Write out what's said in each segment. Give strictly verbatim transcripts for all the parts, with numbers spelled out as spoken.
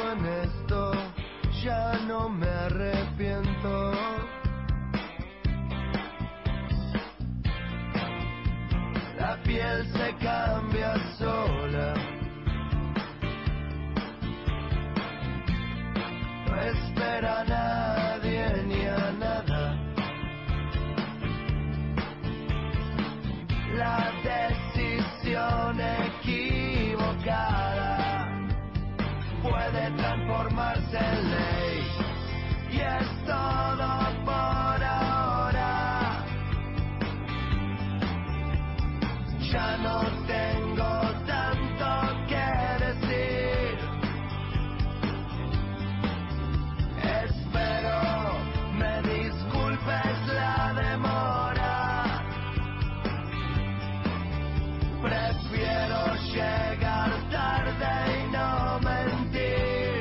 en esto, ya no me arrepiento. La piel se cambia sola. No espera a nadie ni a nada. La decisión equivocada puede transformarse en ley. Y es todo por ahora. Ya no tengo tanto que decir. Espero me disculpes la demora. Prefiero llegar tarde y no mentir.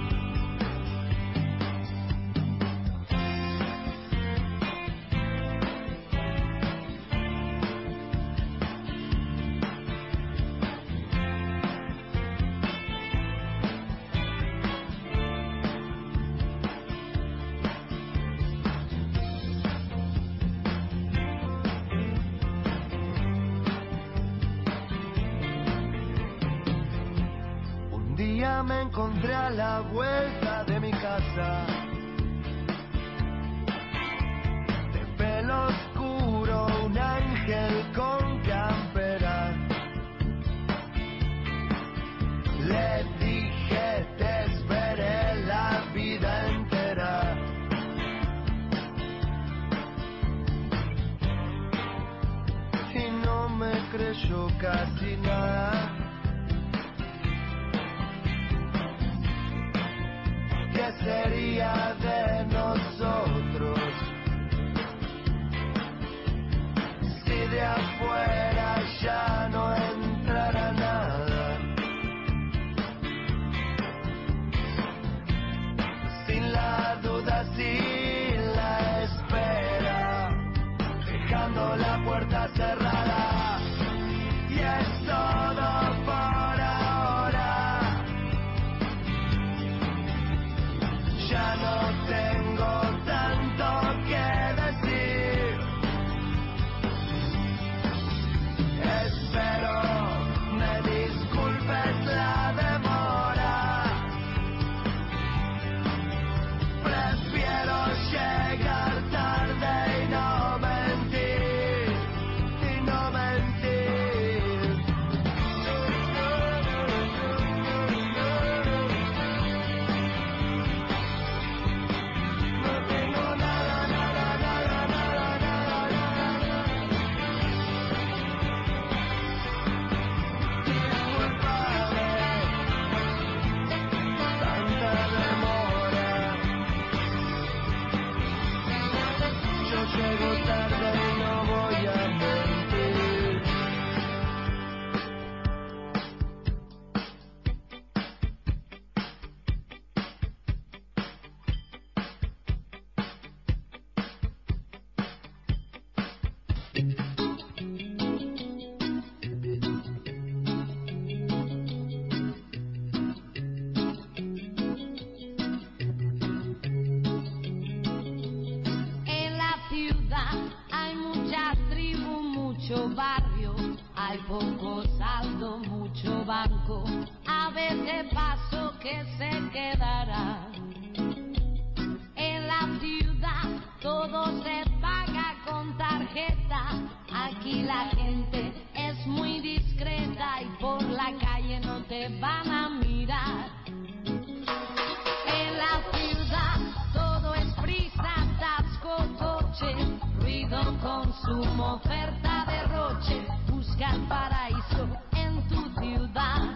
Me encontré a la vuelta de mi casa, de pelo oscuro, un ángel con campera. Le dije, te esperé la vida entera. Y no me creyó casi nada. ¿Qué sería de nosotros si de afuera ya no entrara nada? Sin la duda, sin la espera, dejando la puerta cerrada. Y es todo por ahora. Ya no tengo tanto que decir. Espero me disculpes la demora. Prefiero llegar tarde y no mentir, y no mentir. No tengo nada, nada, nada, nada, nada, nada. Disculpame, tanta demora. Yo llego tarde y no voy a mentir. En la ciudad hay mucha tribu, mucho barrio, hay poco saldo, mucho banco, a veces paso que se quedará. En la ciudad todo se paga con tarjeta, aquí la gente es muy discreta y por la calle no te van a mirar. En la ciudad todo es prisa, atasco, coche, ruido, consumo, oferta, derroche. Busca el paraíso en tu ciudad.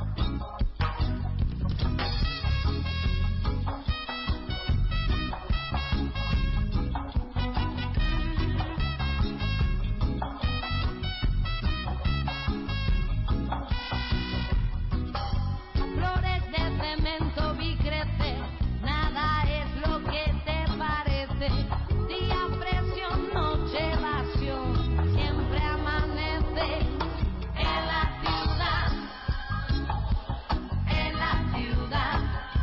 Flores de cemento vi crecer, nada es lo que te parece. Día presión, noche evasión, siempre amanece. En la ciudad, en la ciudad,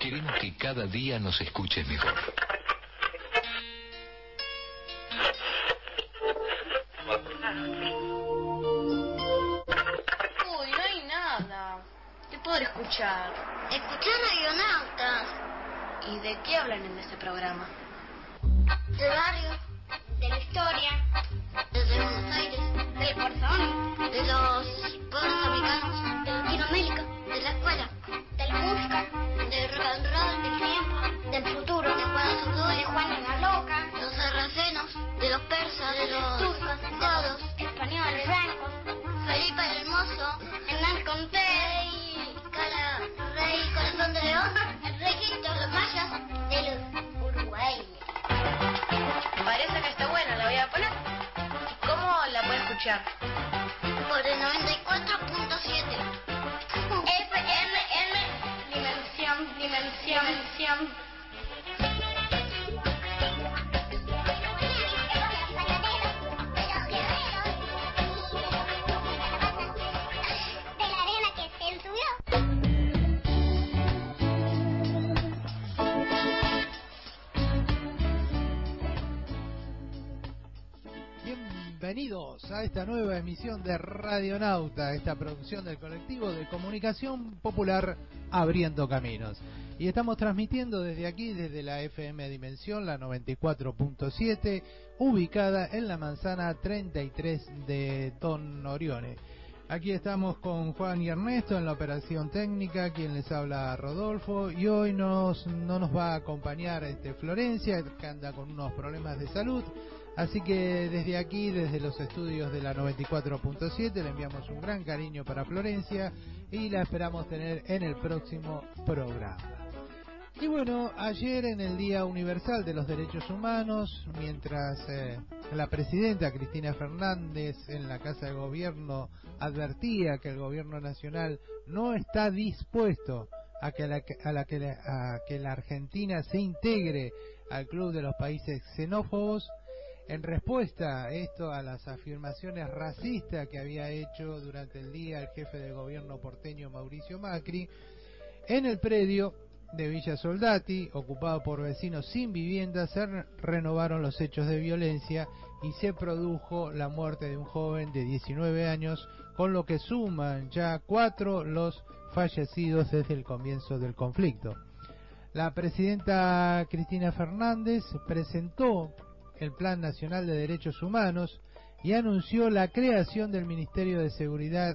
Queremos que cada día nos escuches mejor. Uy, no hay nada. ¿Qué podré escuchar? Escuchar Radionautas. ¿Y de qué hablan en ese programa? Del barrio, de la historia, desde Buenos Aires, del corazón, de los pueblos americanos, de Latinoamérica, de la escuela, de la música, del rock and roll, del tiempo, del futuro, de Juan Zurdo, de Juana la Loca, de los sarracenos, de los persas, de los turcos, godos, españoles, francos, Felipe el Hermoso, Hernán Cortés, Cala, Rey, Corazón de León, el Rey Egipto, los mayas, de los uruguayos. Parece que está buena, la voy a poner. ¿Cómo la puedo escuchar? Por el noventa y cuatro punto siete. F M M, dimensión, dimensión, dimensión. Bienvenidos a esta nueva emisión de Radionauta, esta producción del colectivo de comunicación popular Abriendo Caminos. Y estamos transmitiendo desde aquí, desde la F M Dimensión, la noventa y cuatro punto siete, ubicada en la manzana treinta y tres de Don Orione. Aquí estamos con Juan y Ernesto en la operación técnica, quien les habla Rodolfo, y hoy nos, no nos va a acompañar este Florencia, que anda con unos problemas de salud. Así que desde aquí, desde los estudios de la noventa y cuatro punto siete, le enviamos un gran cariño para Florencia y la esperamos tener en el próximo programa. Y bueno, ayer en el Día Universal de los Derechos Humanos, mientras eh, la presidenta Cristina Fernández en la Casa de Gobierno advertía que el Gobierno Nacional no está dispuesto a que la, a la, que la, a que la Argentina se integre al club de los países xenófobos, en respuesta a esto, a las afirmaciones racistas que había hecho durante el día el jefe de gobierno porteño Mauricio Macri, en el predio de Villa Soldati, ocupado por vecinos sin vivienda, se renovaron los hechos de violencia y se produjo la muerte de un joven de diecinueve años, con lo que suman ya cuatro los fallecidos desde el comienzo del conflicto. La presidenta Cristina Fernández presentó el Plan Nacional de Derechos Humanos y anunció la creación del Ministerio de Seguridad,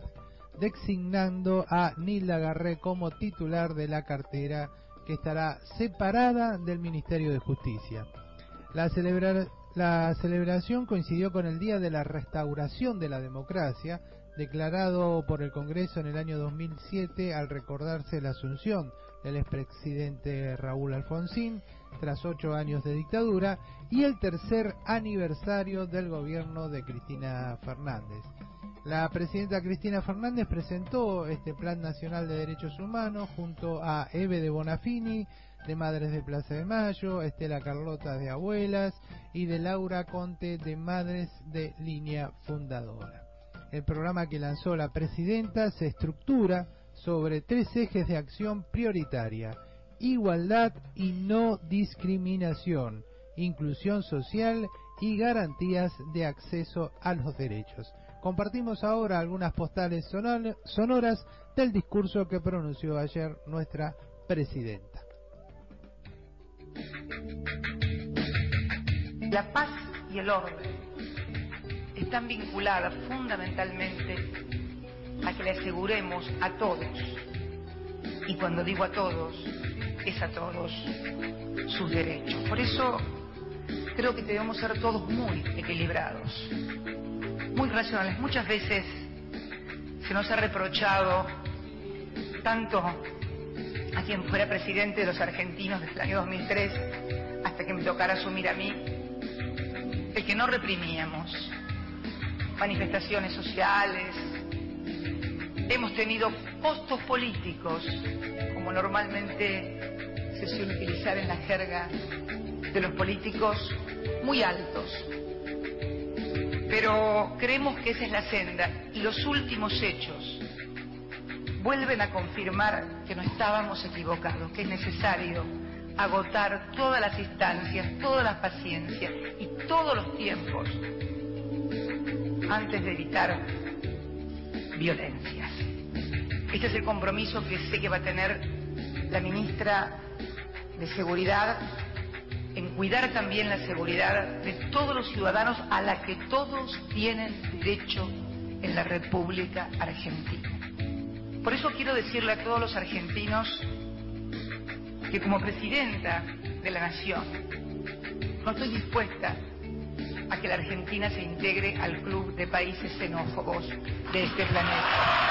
designando a Nilda Garré como titular de la cartera, que estará separada del Ministerio de Justicia. La, celebra la celebración coincidió con el Día de la Restauración de la Democracia, declarado por el Congreso en el año dos mil siete al recordarse la asunción del expresidente Raúl Alfonsín tras ocho años de dictadura, y el tercer aniversario del gobierno de Cristina Fernández. La presidenta Cristina Fernández presentó este Plan Nacional de Derechos Humanos junto a Eve de Bonafini, de Madres de Plaza de Mayo, Estela Carlota, de Abuelas, y de Laura Conte, de Madres de Línea Fundadora. El programa que lanzó la presidenta se estructura sobre tres ejes de acción prioritaria: igualdad y no discriminación, inclusión social y garantías de acceso a los derechos. Compartimos ahora algunas postales sonoras del discurso que pronunció ayer nuestra presidenta. La paz y el orden están vinculadas fundamentalmente a que le aseguremos a todos, y cuando digo a todos, es a todos, sus derechos. Por eso creo que debemos ser todos muy equilibrados, muy racionales. Muchas veces se nos ha reprochado, tanto a quien fuera presidente de los argentinos desde el año dos mil tres hasta que me tocara asumir a mí, el que no reprimíamos manifestaciones sociales. Hemos tenido costos políticos, como normalmente se suele utilizar en la jerga de los políticos, muy altos. Pero creemos que esa es la senda, y los últimos hechos vuelven a confirmar que no estábamos equivocados, que es necesario agotar todas las instancias, todas las paciencias y todos los tiempos antes de evitar violencias. Este es el compromiso que sé que va a tener la ministra de Seguridad en cuidar también la seguridad de todos los ciudadanos a la que todos tienen derecho en la República Argentina. Por eso quiero decirle a todos los argentinos que como presidenta de la Nación no estoy dispuesta a que la Argentina se integre al club de países xenófobos de este planeta.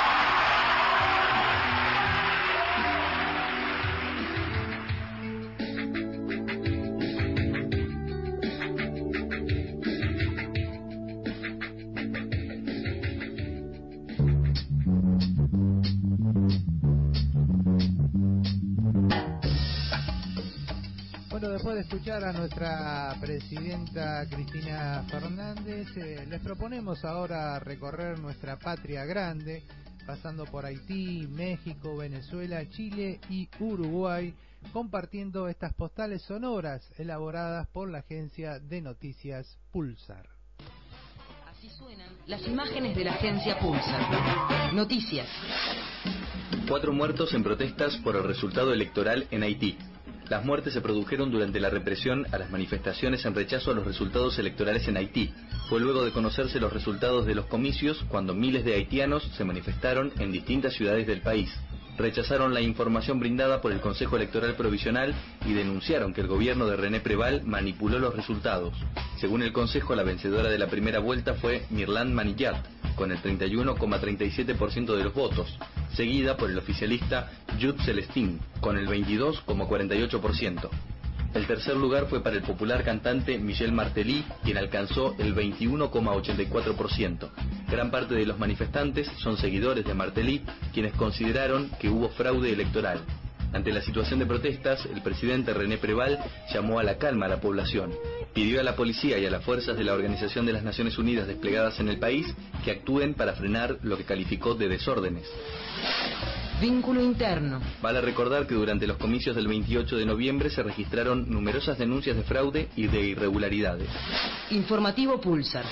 Después de escuchar a nuestra presidenta Cristina Fernández, eh, les proponemos ahora recorrer nuestra patria grande, pasando por Haití, México, Venezuela, Chile y Uruguay, compartiendo estas postales sonoras elaboradas por la agencia de noticias Pulsar. Así suenan las imágenes de la agencia Pulsar. Noticias. Cuatro muertos en protestas por el resultado electoral en Haití. Las muertes se produjeron durante la represión a las manifestaciones en rechazo a los resultados electorales en Haití. Fue luego de conocerse los resultados de los comicios cuando miles de haitianos se manifestaron en distintas ciudades del país. Rechazaron la información brindada por el Consejo Electoral Provisional y denunciaron que el gobierno de René Préval manipuló los resultados. Según el Consejo, la vencedora de la primera vuelta fue Mirland Manillat, con el treinta y uno coma treinta y siete por ciento de los votos, seguida por el oficialista Jude Celestin, con el veintidós coma cuarenta y ocho por ciento. El tercer lugar fue para el popular cantante Michel Martelly, quien alcanzó el veintiuno coma ochenta y cuatro por ciento. Gran parte de los manifestantes son seguidores de Martelly, quienes consideraron que hubo fraude electoral. Ante la situación de protestas, el presidente René Préval llamó a la calma a la población. Pidió a la policía y a las fuerzas de la Organización de las Naciones Unidas desplegadas en el país que actúen para frenar lo que calificó de desórdenes. Vínculo interno. Vale recordar que durante los comicios del veintiocho de noviembre se registraron numerosas denuncias de fraude y de irregularidades. Informativo Pulsar.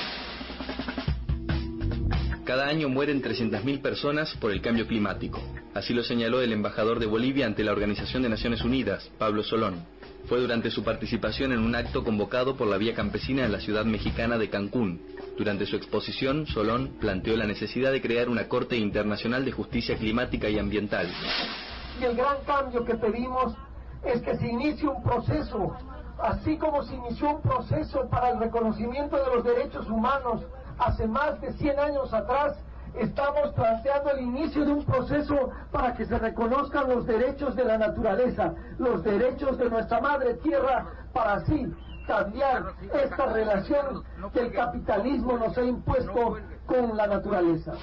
Cada año mueren trescientas mil personas por el cambio climático. Así lo señaló el embajador de Bolivia ante la Organización de Naciones Unidas, Pablo Solón. Fue durante su participación en un acto convocado por la Vía Campesina en la ciudad mexicana de Cancún. Durante su exposición, Solón planteó la necesidad de crear una Corte Internacional de Justicia Climática y Ambiental. Y el gran cambio que pedimos es que se inicie un proceso, así como se inició un proceso para el reconocimiento de los derechos humanos hace más de cien años atrás. Estamos planteando el inicio de un proceso para que se reconozcan los derechos de la naturaleza, los derechos de nuestra madre tierra, para así cambiar esta relación que el capitalismo nos ha impuesto con la naturaleza.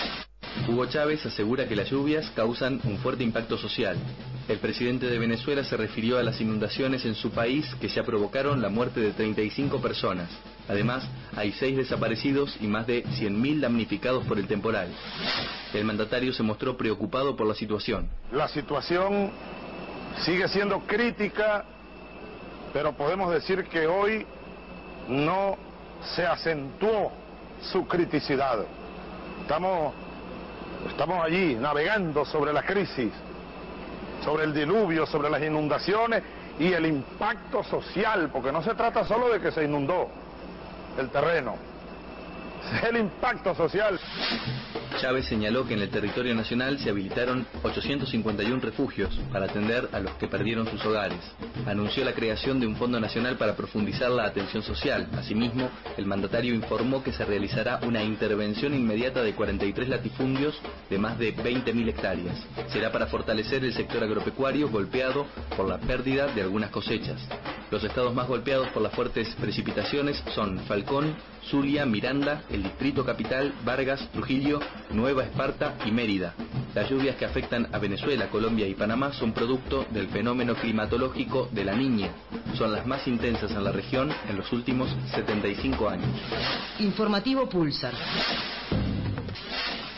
Hugo Chávez asegura que las lluvias causan un fuerte impacto social. El presidente de Venezuela se refirió a las inundaciones en su país que ya provocaron la muerte de treinta y cinco personas. Además, hay seis desaparecidos y más de cien mil damnificados por el temporal. El mandatario se mostró preocupado por la situación. La situación sigue siendo crítica, pero podemos decir que hoy no se acentuó su criticidad. Estamos, estamos allí navegando sobre la crisis, sobre el diluvio, sobre las inundaciones y el impacto social, porque no se trata solo de que se inundó el terreno, es el impacto social. Chávez señaló que en el territorio nacional se habilitaron ochocientos cincuenta y uno refugios para atender a los que perdieron sus hogares. Anunció la creación de un fondo nacional para profundizar la atención social. Asimismo, el mandatario informó que se realizará una intervención inmediata de cuarenta y tres latifundios de más de veinte mil hectáreas. Será para fortalecer el sector agropecuario golpeado por la pérdida de algunas cosechas. Los estados más golpeados por las fuertes precipitaciones son Falcón, Zulia, Miranda, el Distrito Capital, Vargas, Trujillo, Nueva Esparta y Mérida. Las lluvias que afectan a Venezuela, Colombia y Panamá son producto del fenómeno climatológico de la Niña. Son las más intensas en la región en los últimos setenta y cinco años. Informativo Pulsar.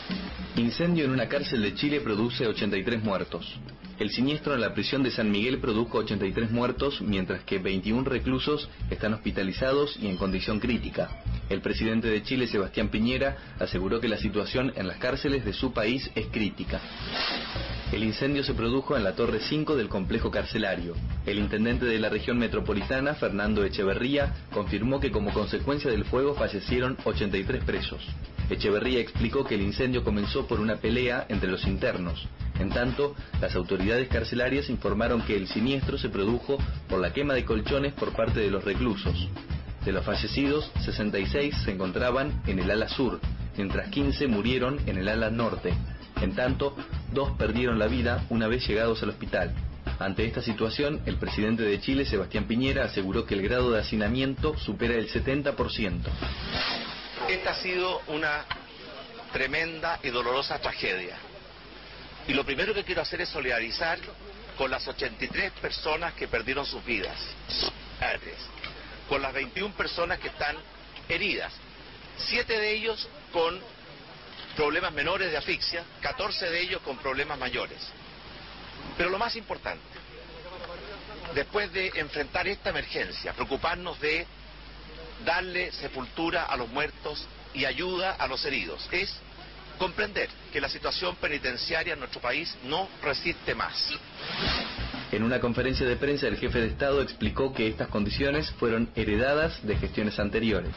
Incendio en una cárcel de Chile produce ochenta y tres muertos. El siniestro en la prisión de San Miguel produjo ochenta y tres muertos, mientras que veintiún reclusos están hospitalizados y en condición crítica. El presidente de Chile, Sebastián Piñera, aseguró que la situación en las cárceles de su país es crítica. El incendio se produjo en la Torre cinco del complejo carcelario. El intendente de la región metropolitana, Fernando Echeverría, confirmó que como consecuencia del fuego fallecieron ochenta y tres presos. Echeverría explicó que el incendio comenzó por una pelea entre los internos. En tanto, las autoridades carcelarias informaron que el siniestro se produjo por la quema de colchones por parte de los reclusos. De los fallecidos, sesenta y seis se encontraban en el ala sur, mientras quince murieron en el ala norte. En tanto, dos perdieron la vida una vez llegados al hospital. Ante esta situación, el presidente de Chile, Sebastián Piñera, aseguró que el grado de hacinamiento supera el setenta por ciento. Esta ha sido una tremenda y dolorosa tragedia. Y lo primero que quiero hacer es solidarizar con las ochenta y tres personas que perdieron sus vidas, con las veintiuna personas que están heridas, siete de ellos con problemas menores de asfixia, catorce de ellos con problemas mayores. Pero lo más importante, después de enfrentar esta emergencia, preocuparnos de darle sepultura a los muertos y ayuda a los heridos, es comprender que la situación penitenciaria en nuestro país no resiste más. En una conferencia de prensa, el jefe de Estado explicó que estas condiciones fueron heredadas de gestiones anteriores.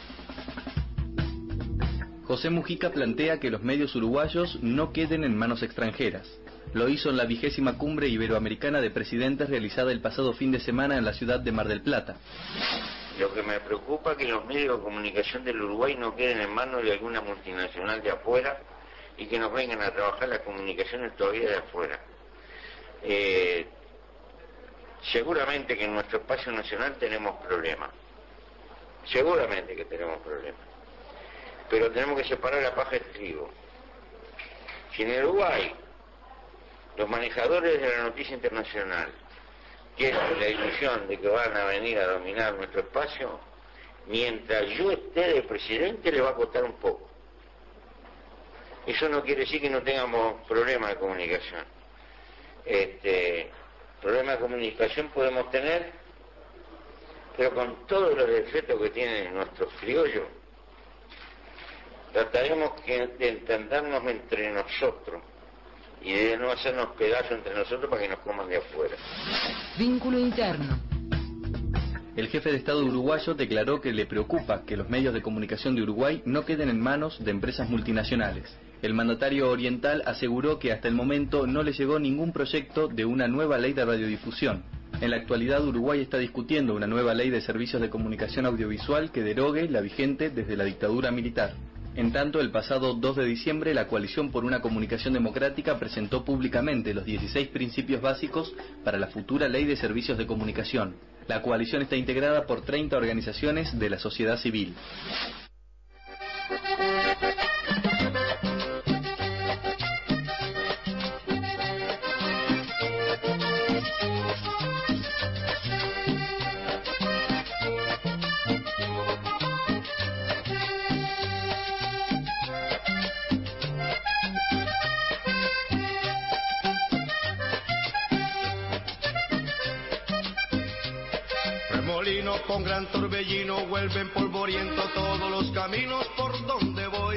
José Mujica plantea que los medios uruguayos no queden en manos extranjeras. Lo hizo en la vigésima cumbre iberoamericana de presidentes realizada el pasado fin de semana en la ciudad de Mar del Plata. Lo que me preocupa es que los medios de comunicación del Uruguay no queden en manos de alguna multinacional de afuera y que nos vengan a trabajar las comunicaciones todavía de afuera. Eh, seguramente que en nuestro espacio nacional tenemos problemas. Seguramente que tenemos problemas. Pero tenemos que separar la paja del trigo. Si en el Uruguay los manejadores de la noticia internacional tienen la ilusión de que van a venir a dominar nuestro espacio, mientras yo esté de presidente le va a costar un poco. Eso no quiere decir que no tengamos problemas de comunicación. Este, problemas de comunicación podemos tener, pero con todos los defectos que tienen nuestros criollos, trataremos de entendernos entre nosotros y de no hacernos pedazos entre nosotros para que nos coman de afuera. Vínculo interno. El jefe de Estado uruguayo declaró que le preocupa que los medios de comunicación de Uruguay no queden en manos de empresas multinacionales. El mandatario oriental aseguró que hasta el momento no le llegó ningún proyecto de una nueva ley de radiodifusión. En la actualidad, Uruguay está discutiendo una nueva ley de servicios de comunicación audiovisual que derogue la vigente desde la dictadura militar. En tanto, el pasado dos de diciembre, la Coalición por una Comunicación Democrática presentó públicamente los dieciséis principios básicos para la futura Ley de Servicios de Comunicación. La coalición está integrada por treinta organizaciones de la sociedad civil. Con gran torbellino vuelven polvoriento todos los caminos por donde voy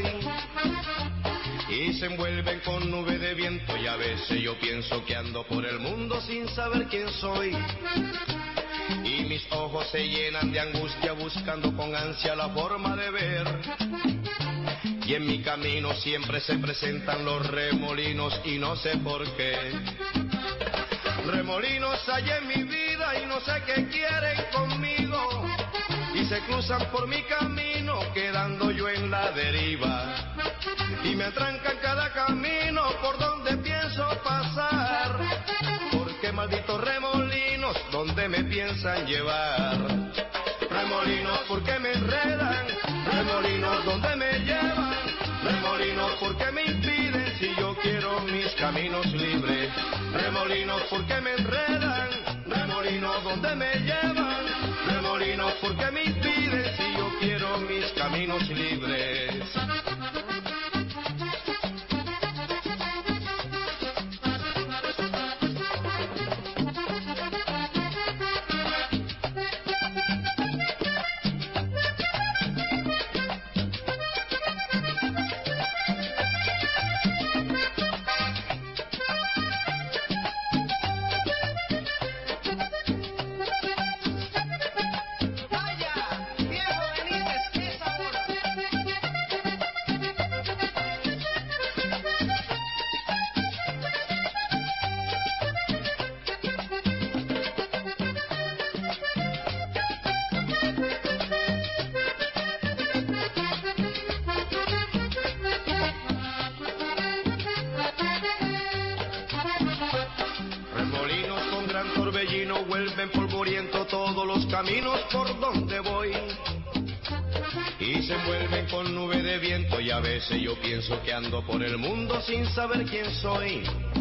y se envuelven con nube de viento y a veces yo pienso que ando por el mundo sin saber quién soy y mis ojos se llenan de angustia buscando con ansia la forma de ver y en mi camino siempre se presentan los remolinos y no sé por qué. Remolinos hay en mi vida y no sé qué quieren conmigo y se cruzan por mi camino quedando yo en la deriva y me atrancan cada camino por donde pienso pasar porque malditos remolinos donde me piensan llevar. Remolinos porque me enredan, remolinos donde me llevan, remolinos porque me impiden si yo quiero mis caminos libres. Remolinos porque me enredan, remolinos donde me llevan, remolinos porque me impiden si yo quiero mis caminos libres. gran torbellino vuelven polvoriento todos los caminos por donde voy. Y se envuelven con nube de viento y a veces yo pienso que ando por el mundo sin saber quién soy.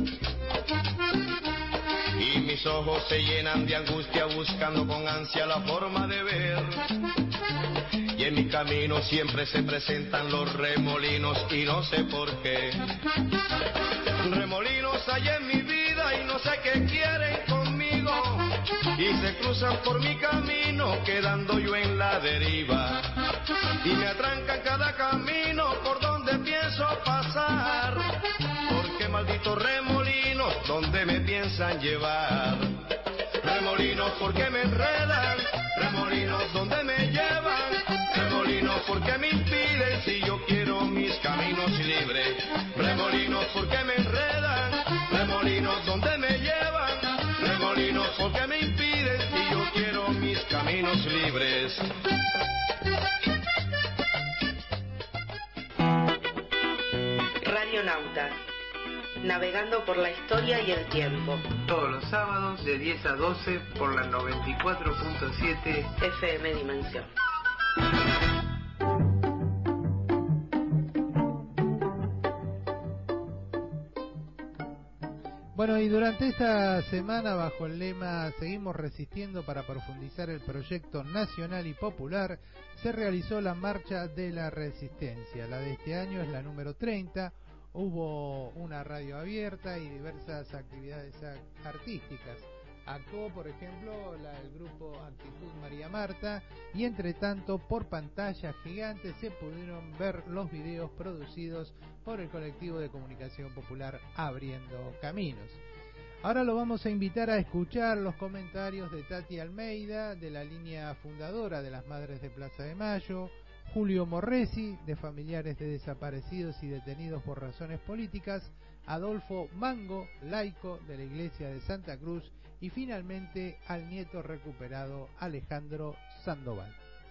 Y mis ojos se llenan de angustia buscando con ansia la forma de ver. Y en mi camino siempre se presentan los remolinos y no sé por qué. Remolinos hay en mi vida y no sé qué quieren conmigo. Y se cruzan por mi camino quedando yo en la deriva. Y me atrancan cada camino por donde pienso pasar. Porque malditos remolinos, ¿dónde me piensan llevar? Remolinos, ¿porque me enredan? Remolinos, ¿dónde me llevan? Remolinos, ¿porque me impiden si yo quiero mis caminos libres? Remolinos, ¿porque me enredan? Remolinos, ¿dónde me llevan? Remolinos, ¿porque me impiden si yo quiero mis caminos libres? Radionauta, navegando por la historia y el tiempo. Todos los sábados de diez a doce por la noventa y cuatro punto siete F M Dimensión. Bueno, y durante esta semana, bajo el lema Seguimos resistiendo para profundizar el proyecto nacional y popular, se realizó la Marcha de la Resistencia. La de este año es la número treinta. Hubo una radio abierta y diversas actividades artísticas. Actuó, por ejemplo, la, el grupo Actitud María Marta, y entre tanto, por pantalla gigante se pudieron ver los videos producidos por el colectivo de comunicación popular Abriendo Caminos. Ahora lo vamos a invitar a escuchar los comentarios de Tati Almeida, de la línea fundadora de las Madres de Plaza de Mayo, Julio Morresi, de familiares de desaparecidos y detenidos por razones políticas, Adolfo Mango, laico de la Iglesia de Santa Cruz, y finalmente al nieto recuperado Alejandro Sandoval.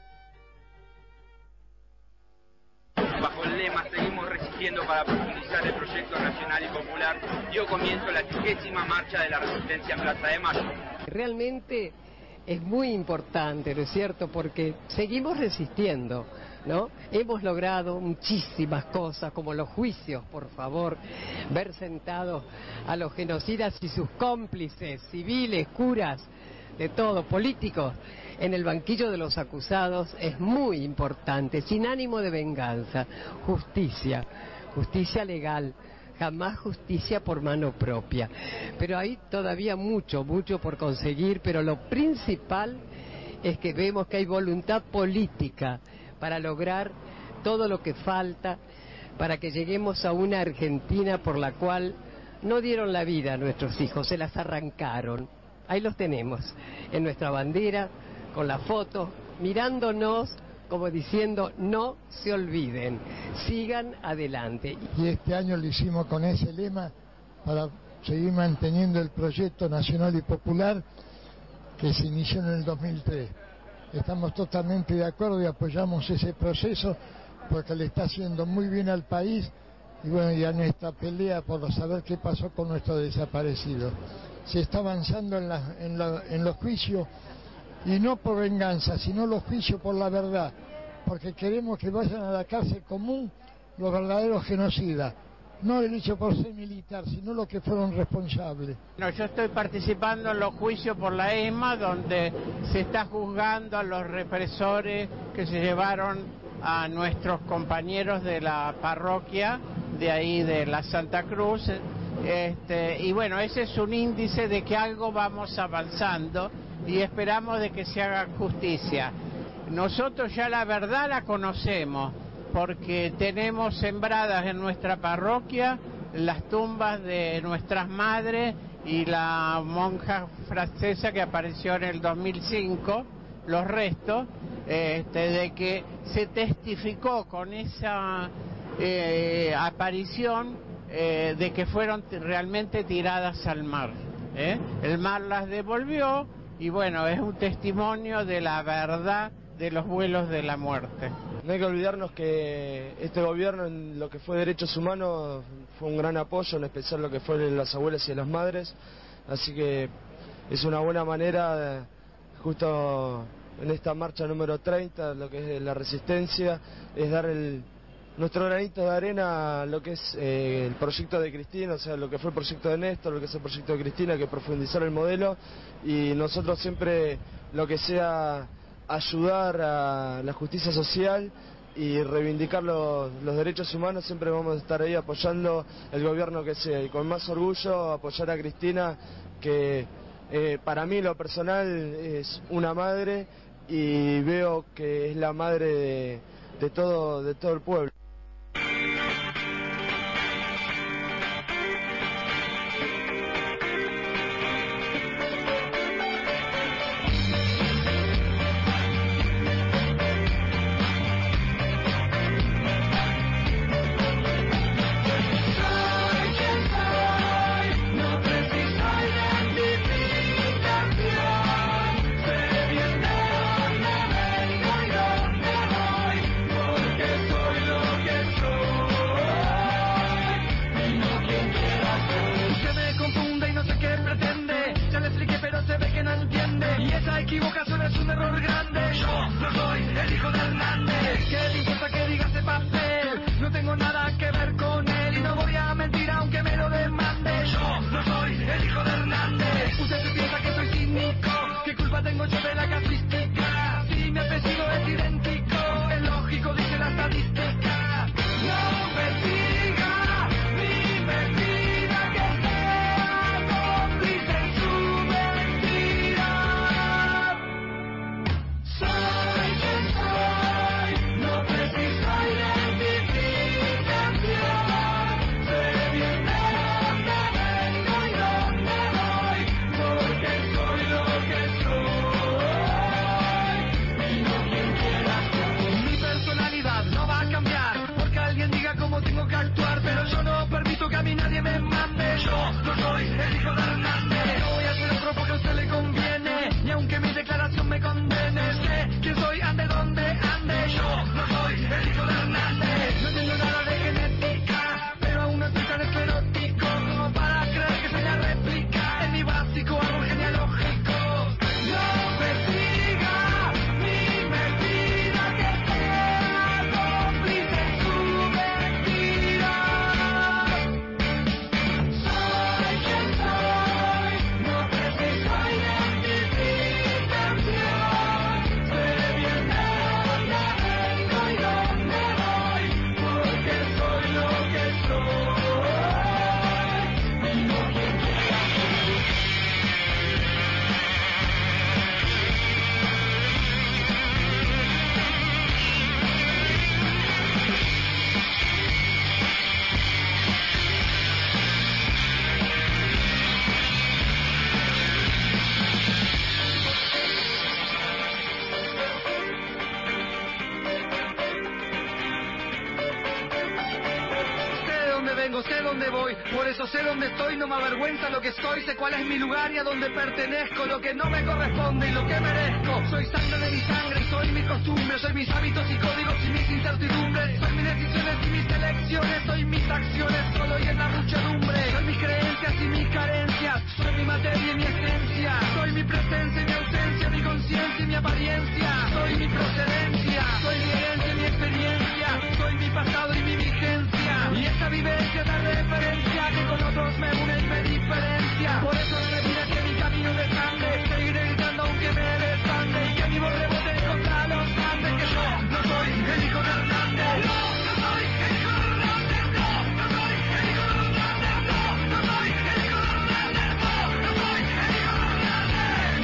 Bajo el lema Seguimos resistiendo para profundizar el proyecto nacional y popular, dio comienzo la trigésima marcha de la resistencia en Plaza de Mayo. Realmente es muy importante, ¿no es cierto?, porque seguimos resistiendo, ¿no? Hemos logrado muchísimas cosas, como los juicios, por favor, ver sentados a los genocidas y sus cómplices, civiles, curas, de todo, políticos, en el banquillo de los acusados es muy importante, sin ánimo de venganza, justicia, justicia legal, jamás justicia por mano propia. Pero hay todavía mucho, mucho por conseguir, pero lo principal es que vemos que hay voluntad política para lograr todo lo que falta para que lleguemos a una Argentina por la cual no dieron la vida a nuestros hijos, se las arrancaron. Ahí los tenemos, en nuestra bandera, con la foto, mirándonos como diciendo no se olviden, sigan adelante. Y este año lo hicimos con ese lema para seguir manteniendo el proyecto nacional y popular que se inició en el dos mil tres. Estamos totalmente de acuerdo y apoyamos ese proceso porque le está haciendo muy bien al país y bueno, y a nuestra pelea por saber qué pasó con nuestros desaparecidos. Se está avanzando en, la, en, la, en los juicios, y no por venganza, sino los juicios por la verdad, porque queremos que vayan a la cárcel común los verdaderos genocidas, no el hecho por ser militar, sino los que fueron responsables. No, yo estoy participando en los juicios por la E S M A, donde se está juzgando a los represores que se llevaron a nuestros compañeros de la parroquia, de ahí de la Santa Cruz. Este, y bueno, ese es un índice de que algo vamos avanzando y esperamos de que se haga justicia. Nosotros ya la verdad la conocemos porque tenemos sembradas en nuestra parroquia las tumbas de nuestras madres y la monja francesa que apareció en el dos mil cinco, los restos, este, de que se testificó con esa eh, aparición Eh, de que fueron realmente tiradas al mar, ¿eh? El mar las devolvió y bueno, es un testimonio de la verdad de los vuelos de la muerte. No hay que olvidarnos que este gobierno en lo que fue derechos humanos fue un gran apoyo, en especial lo que fue las abuelas y las madres, así que es una buena manera, de, justo en esta marcha número treinta, lo que es la resistencia, es dar el, nuestro granito de arena a lo que es eh, el proyecto de Cristina, o sea, lo que fue el proyecto de Néstor, lo que es el proyecto de Cristina, que profundizar el modelo, y nosotros siempre lo que sea ayudar a la justicia social y reivindicar los, los derechos humanos, siempre vamos a estar ahí apoyando el gobierno que sea, y con más orgullo apoyar a Cristina, que eh, para mí lo personal es una madre, y veo que es la madre de, de todo, de todo el pueblo. Sé dónde voy, por eso sé dónde estoy, no me avergüenza lo que soy, sé cuál es mi lugar y a dónde pertenezco, lo que no me corresponde y lo que merezco. Soy sangre de mi sangre y soy mis costumbres, soy mis hábitos y códigos y mis incertidumbres, soy mis decisiones y mis elecciones, soy mis acciones solo y en la muchedumbre, soy mis creencias y mis carencias, soy mi materia y mi esencia, soy mi presencia y mi ausencia, mi conciencia y mi apariencia, soy mi procedencia, soy mi herencia y mi experiencia, soy mi pasado y mi vigencia, y esta vivencia da referencia que con otros me une y me diferencia. Por eso retiré que mi camino de sangre, seguiré gritando aunque me desbande, y que mi voz rebote contra los Andes, que yo no soy el hijo de Hernández. No, no soy el hijo de Hernández. No, no soy el hijo de Hernández. No, no soy el hijo de Hernández. No, no soy el hijo de Hernández.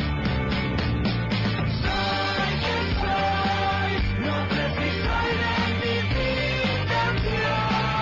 Soy quien soy, no preciso identificación.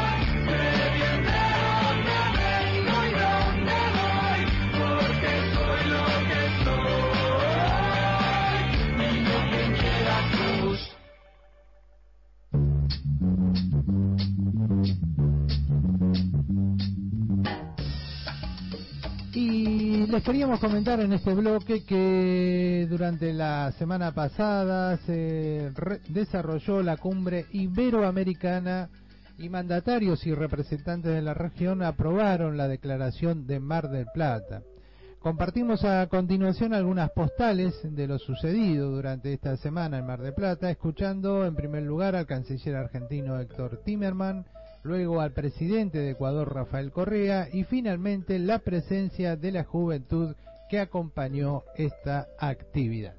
Y les queríamos comentar en este bloque que durante la semana pasada se desarrolló la cumbre iberoamericana y mandatarios y representantes de la región aprobaron la declaración de Mar del Plata. Compartimos a continuación algunas postales de lo sucedido durante esta semana en Mar del Plata, escuchando en primer lugar al canciller argentino Héctor Timerman, luego al presidente de Ecuador Rafael Correa y finalmente la presencia de la juventud que acompañó esta actividad.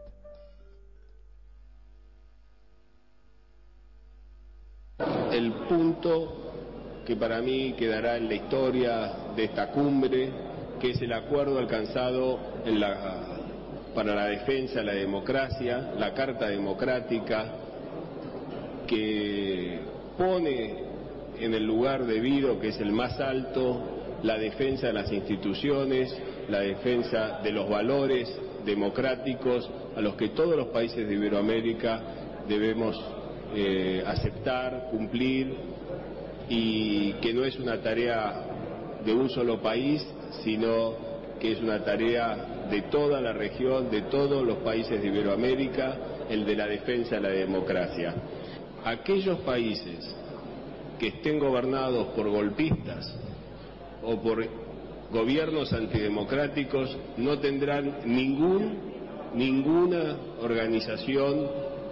El punto que para mí quedará en la historia de esta cumbre, que es el acuerdo alcanzado en la, para la defensa de la democracia, la Carta Democrática, que pone en el lugar debido, que es el más alto, la defensa de las instituciones, la defensa de los valores democráticos a los que todos los países de Iberoamérica debemos eh, aceptar, cumplir, y que no es una tarea de un solo país, sino que es una tarea de toda la región, de todos los países de Iberoamérica, el de la defensa de la democracia. Aquellos países que estén gobernados por golpistas o por gobiernos antidemocráticos no tendrán ningún, ninguna organización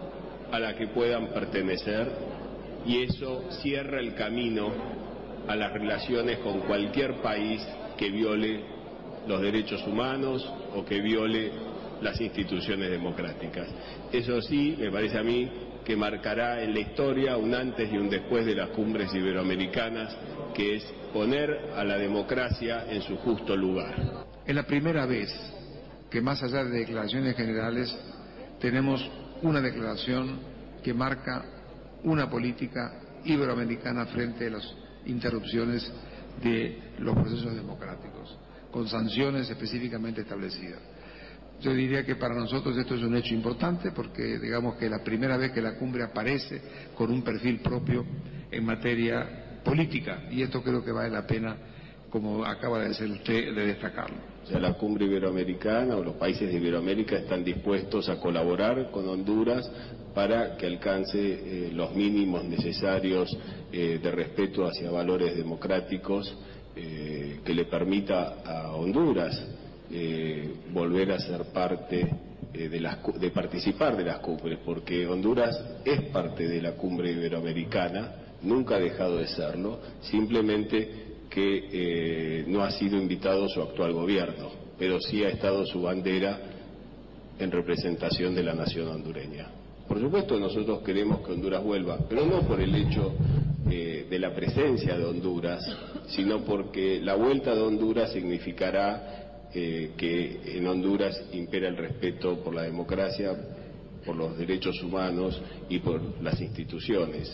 a la que puedan pertenecer, y eso cierra el camino a las relaciones con cualquier país que viole los derechos humanos o que viole las instituciones democráticas. Eso sí, me parece a mí que marcará en la historia un antes y un después de las cumbres iberoamericanas, que es poner a la democracia en su justo lugar. Es la primera vez que, más allá de declaraciones generales, tenemos una declaración que marca una política iberoamericana frente a las interrupciones de los procesos democráticos, con sanciones específicamente establecidas. Yo diría que para nosotros esto es un hecho importante, porque digamos que es la primera vez que la cumbre aparece con un perfil propio en materia política, y esto creo que vale la pena, como acaba de decir usted, de destacarlo. O sea, la cumbre iberoamericana o los países de Iberoamérica están dispuestos a colaborar con Honduras para que alcance eh, los mínimos necesarios eh, de respeto hacia valores democráticos, eh, que le permita a Honduras eh, volver a ser parte eh, de, las, de participar de las cumbres, porque Honduras es parte de la cumbre iberoamericana, nunca ha dejado de serlo, simplemente que eh, no ha sido invitado su actual gobierno, pero sí ha estado su bandera en representación de la nación hondureña. Por supuesto, nosotros queremos que Honduras vuelva, pero no por el hecho eh, de la presencia de Honduras, sino porque la vuelta de Honduras significará eh, que en Honduras impera el respeto por la democracia, por los derechos humanos y por las instituciones.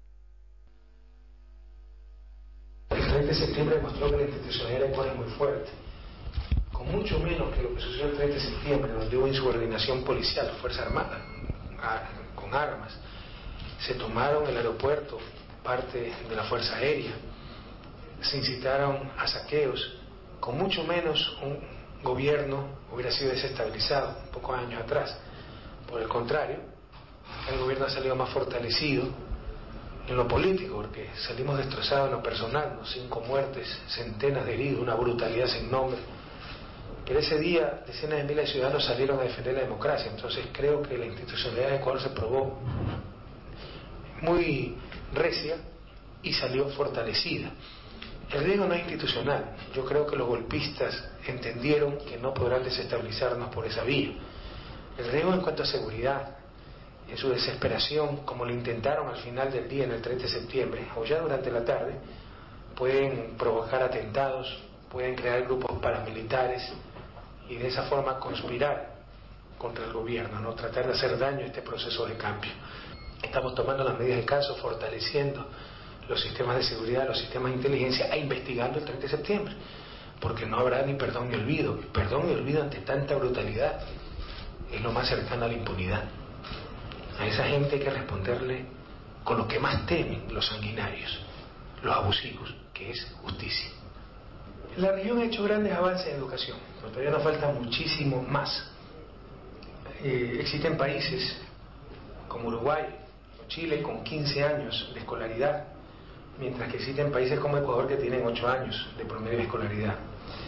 El treinta de septiembre demostró que la institucionalidad de Ecuador es muy fuerte, con mucho menos que lo que sucedió el treinta de septiembre, donde hubo insubordinación policial, Fuerza Armada, con armas. Se tomaron el aeropuerto, parte de la Fuerza Aérea, se incitaron a saqueos, con mucho menos un gobierno hubiera sido desestabilizado pocos años atrás. Por el contrario, el gobierno ha salido más fortalecido en lo político, porque salimos destrozados en lo personal, ¿no? Cinco muertes, centenas de heridos, una brutalidad sin nombre. Pero ese día decenas de miles de ciudadanos salieron a defender la democracia. Entonces creo que la institucionalidad de Ecuador se probó muy recia y salió fortalecida. El riesgo no es institucional. Yo creo que los golpistas entendieron que no podrán desestabilizarnos por esa vía. El riesgo en cuanto a seguridad, en su desesperación, como lo intentaron al final del día en el treinta de septiembre, o ya durante la tarde, pueden provocar atentados, pueden crear grupos paramilitares y de esa forma conspirar contra el gobierno, ¿no? Tratar de hacer daño a este proceso de cambio. Estamos tomando las medidas de caso, fortaleciendo los sistemas de seguridad, los sistemas de inteligencia e investigando el treinta de septiembre, porque no habrá ni perdón ni olvido. Perdón y olvido ante tanta brutalidad es lo más cercano a la impunidad. A esa gente hay que responderle con lo que más temen los sanguinarios, los abusivos, que es justicia. La región ha hecho grandes avances en educación, pero todavía nos falta muchísimo más. Eh, existen países como Uruguay o Chile con quince años de escolaridad, mientras que existen países como Ecuador que tienen ocho años de promedio de escolaridad.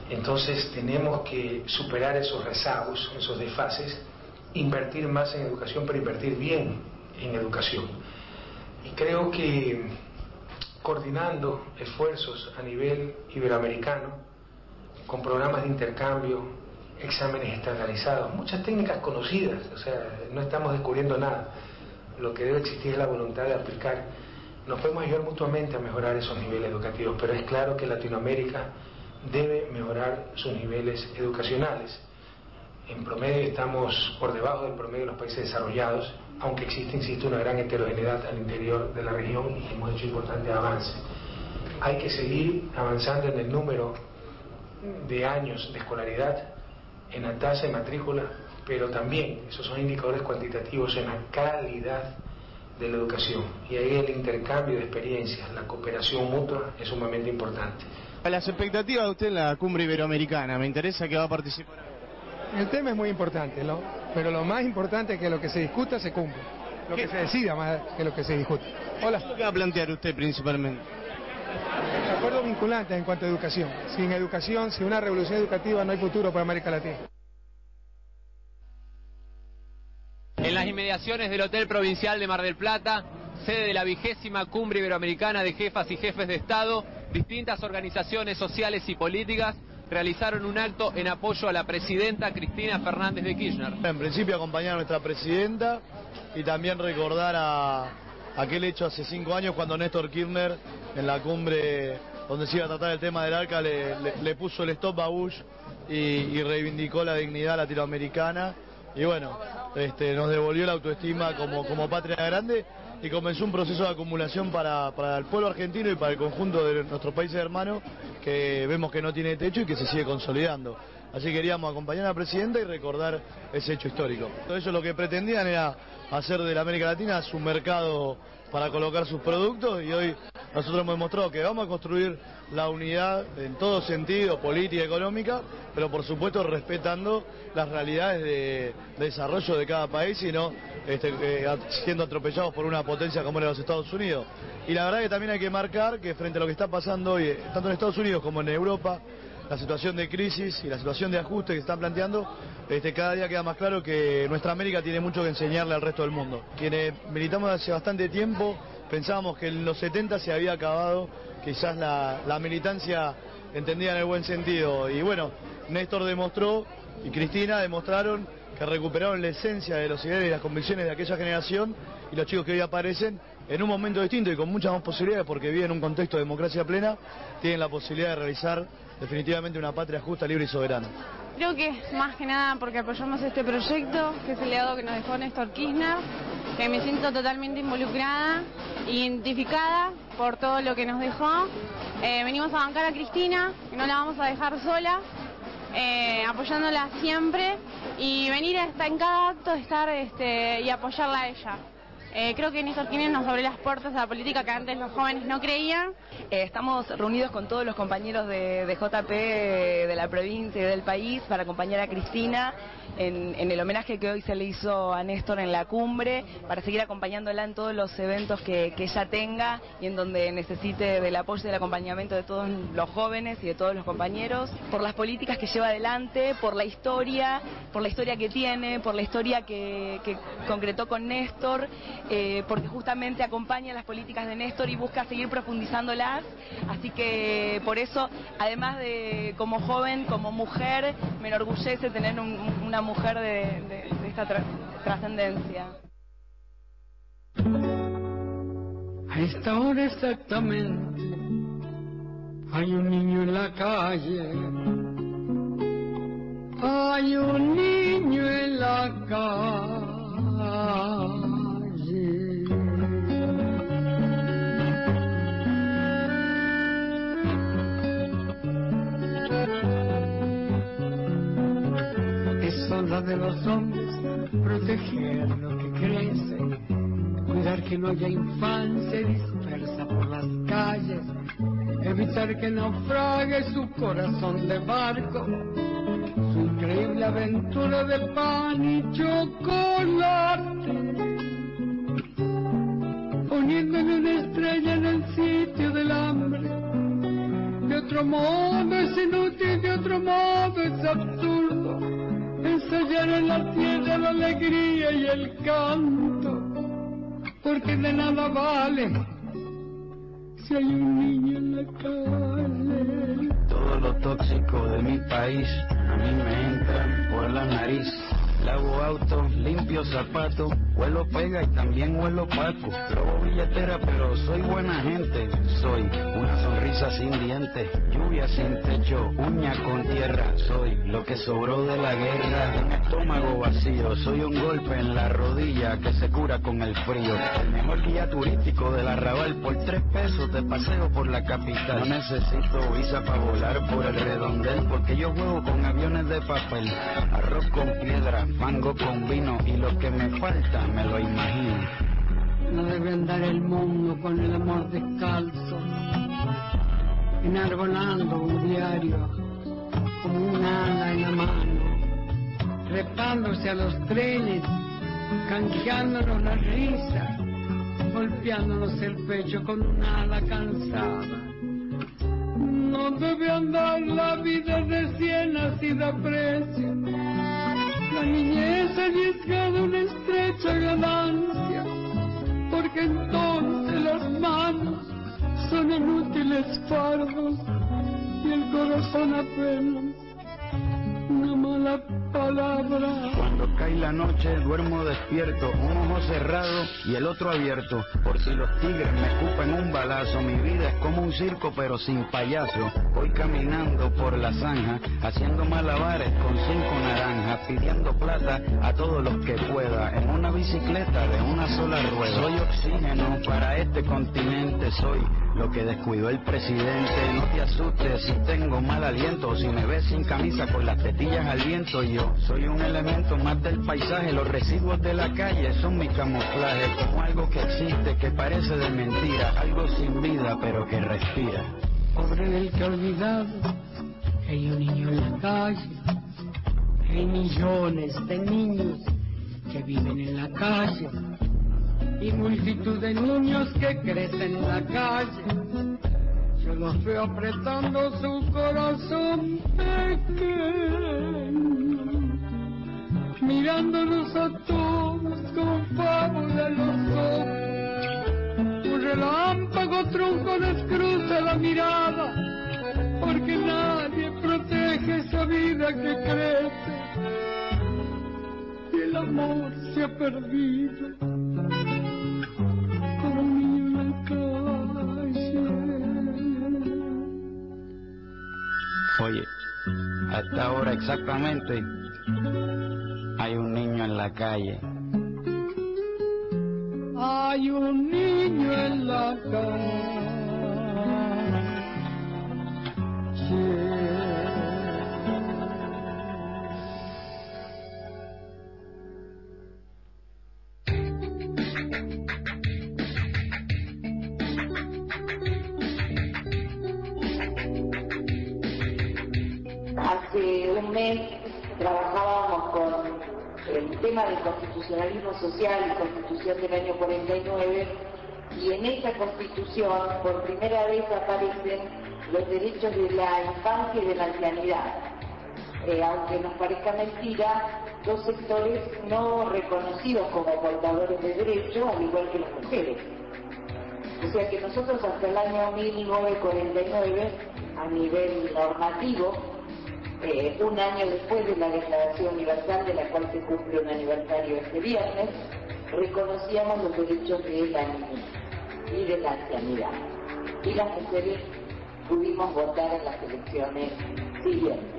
Entonces tenemos que superar esos rezagos, esos desfases, invertir más en educación, pero invertir bien en educación. Y creo que coordinando esfuerzos a nivel iberoamericano, con programas de intercambio, exámenes estandarizados, muchas técnicas conocidas, o sea, no estamos descubriendo nada. Lo que debe existir es la voluntad de aplicar. Nos podemos ayudar mutuamente a mejorar esos niveles educativos, pero es claro que Latinoamérica debe mejorar sus niveles educacionales. En promedio estamos por debajo del promedio de los países desarrollados, aunque existe, insisto, una gran heterogeneidad al interior de la región y hemos hecho importantes avances. Hay que seguir avanzando en el número de años de escolaridad, en la tasa de matrícula, pero también, esos son indicadores cuantitativos, en la calidad de la educación. Y ahí el intercambio de experiencias, la cooperación mutua es sumamente importante. Las expectativas de usted en la cumbre iberoamericana, me interesa que va a participar. El tema es muy importante, ¿no? Pero lo más importante es que lo que se discuta se cumpla, lo que se decida más que lo que se discute. Hola. ¿Qué va a plantear usted principalmente? Acuerdos vinculantes en cuanto a educación. Sin educación, sin una revolución educativa, no hay futuro para América Latina. En las inmediaciones del Hotel Provincial de Mar del Plata, sede de la vigésima Cumbre Iberoamericana de Jefas y Jefes de Estado, distintas organizaciones sociales y políticas realizaron un acto en apoyo a la presidenta Cristina Fernández de Kirchner. En principio acompañar a nuestra presidenta y también recordar a aquel hecho hace cinco años cuando Néstor Kirchner en la cumbre donde se iba a tratar el tema del ARCA le, le, le puso el stop a Bush y, y reivindicó la dignidad latinoamericana y bueno, este, nos devolvió la autoestima como, como patria grande y comenzó un proceso de acumulación para, para el pueblo argentino y para el conjunto de nuestros países hermanos que vemos que no tiene techo y que se sigue consolidando. Así que queríamos acompañar a la presidenta y recordar ese hecho histórico. Todo eso lo que pretendían era hacer de la América Latina su mercado para colocar sus productos y hoy nosotros hemos demostrado que vamos a construir la unidad en todo sentido, política y económica, pero por supuesto respetando las realidades de, de desarrollo de cada país y no este, eh, siendo atropellados por una potencia como la de los Estados Unidos. Y la verdad que también hay que marcar que frente a lo que está pasando hoy, tanto en Estados Unidos como en Europa, la situación de crisis y la situación de ajuste que se están planteando, este, cada día queda más claro que nuestra América tiene mucho que enseñarle al resto del mundo. Quienes militamos hace bastante tiempo pensábamos que en los setenta se había acabado quizás la, la militancia entendida en el buen sentido. Y bueno, Néstor demostró y Cristina demostraron que recuperaron la esencia de los ideales y las convicciones de aquella generación y los chicos que hoy aparecen en un momento distinto y con muchas más posibilidades porque viven en un contexto de democracia plena, tienen la posibilidad de realizar definitivamente una patria justa, libre y soberana. Creo que es más que nada porque apoyamos este proyecto, que es el legado que nos dejó Néstor Kirchner, que me siento totalmente involucrada, identificada por todo lo que nos dejó. Eh, venimos a bancar a Cristina, que no la vamos a dejar sola, eh, apoyándola siempre y venir hasta en cada acto estar este, y apoyarla a ella. Eh, creo que Néstor Kirchner nos abrió las puertas a la política que antes los jóvenes no creían. Eh, estamos reunidos con todos los compañeros de, de J P de la provincia y del país para acompañar a Cristina en, en el homenaje que hoy se le hizo a Néstor en la cumbre, para seguir acompañándola en todos los eventos que, que ella tenga y en donde necesite del apoyo y del acompañamiento de todos los jóvenes y de todos los compañeros, por las políticas que lleva adelante, por la historia, por la historia que tiene, por la historia que, que concretó con Néstor. Eh, porque justamente acompaña las políticas de Néstor y busca seguir profundizándolas, así que por eso, además de como joven, como mujer, me enorgullece tener un, una mujer de, de, de esta tra trascendencia. A esta hora exactamente hay un niño en la calle, hay un niño en la calle. Es hora de los hombres proteger lo que crece, cuidar que no haya infancia dispersa por las calles, evitar que naufrague su corazón de barco, su increíble aventura de pan y chocolate, poniéndole una estrella en el sitio del hambre, de otro modo es inútil, de otro modo es absurdo. Ensayar en la tierra la alegría y el canto, porque de nada vale si hay un niño en la calle. Todo lo tóxico de mi país a mí me entra por la nariz. Lavo auto, limpio zapatos, huelo pega y también huelo paco. Robo billetera pero soy buena gente. Soy una sonrisa sin dientes, lluvia sin techo, uña con tierra. Soy lo que sobró de la guerra, un estómago vacío. Soy un golpe en la rodilla que se cura con el frío. El mejor guía turístico del Arrabal, por tres pesos te paseo por la capital. No necesito visa para volar por el redondel, porque yo juego con aviones de papel. Arroz con piedra, mango con vino, y lo que me falta me lo imagino. No debe andar el mundo con el amor descalzo, enarbolando un diario como un ala en la mano, trepándose a los trenes, canjeándonos la risa, golpeándonos el pecho con un ala cansada. No debe andar la vida recién nacida a precio, la niñez arriesgada una estrecha ganancia, porque entonces las manos son inútiles fardos y el corazón apenas una mala palabra. Cuando cae la noche duermo despierto, un ojo cerrado y el otro abierto, por si los tigres me escupen un balazo. Mi vida es como un circo pero sin payaso. Voy caminando por la zanja, haciendo malabares con cinco naranjas, pidiendo plata a todos los que pueda, en una bicicleta de una sola rueda. Soy oxígeno para este continente, soy lo que descuidó el presidente. No te asustes si tengo mal aliento, si me ves sin camisa con las tetillas al viento. Yo soy un elemento más del paisaje, los residuos de la calle son mi camuflaje, como algo que existe, que parece de mentira, algo sin vida pero que respira. Pobre del que ha olvidado que hay un niño en la calle, que hay millones de niños que viven en la calle y multitud de niños que crecen en la calle. Yo los veo apretando su corazón pequeño, mirándonos a todos con fábula en los ojos. Un relámpago trunco les cruza la mirada, porque nadie protege esa vida que crece y el amor se ha perdido como un niño en la calle. Oye, hasta ahora exactamente hay un niño en la calle. Hay un niño en la calle. Hace un mes trabajábamos con el tema del constitucionalismo social y constitución del año cuarenta y nueve, y en esa constitución por primera vez aparecen los derechos de la infancia y de la ancianidad. Eh, aunque nos parezca mentira, dos sectores no reconocidos como portadores de derechos, al igual que las mujeres. O sea que nosotros hasta el año mil novecientos cuarenta y nueve, a nivel normativo, Eh, un año después de la Declaración Universal, de la cual se cumple un aniversario este viernes, reconocíamos los derechos de la niñez y de la ancianidad. Y las mujeres pudimos votar en las elecciones siguientes.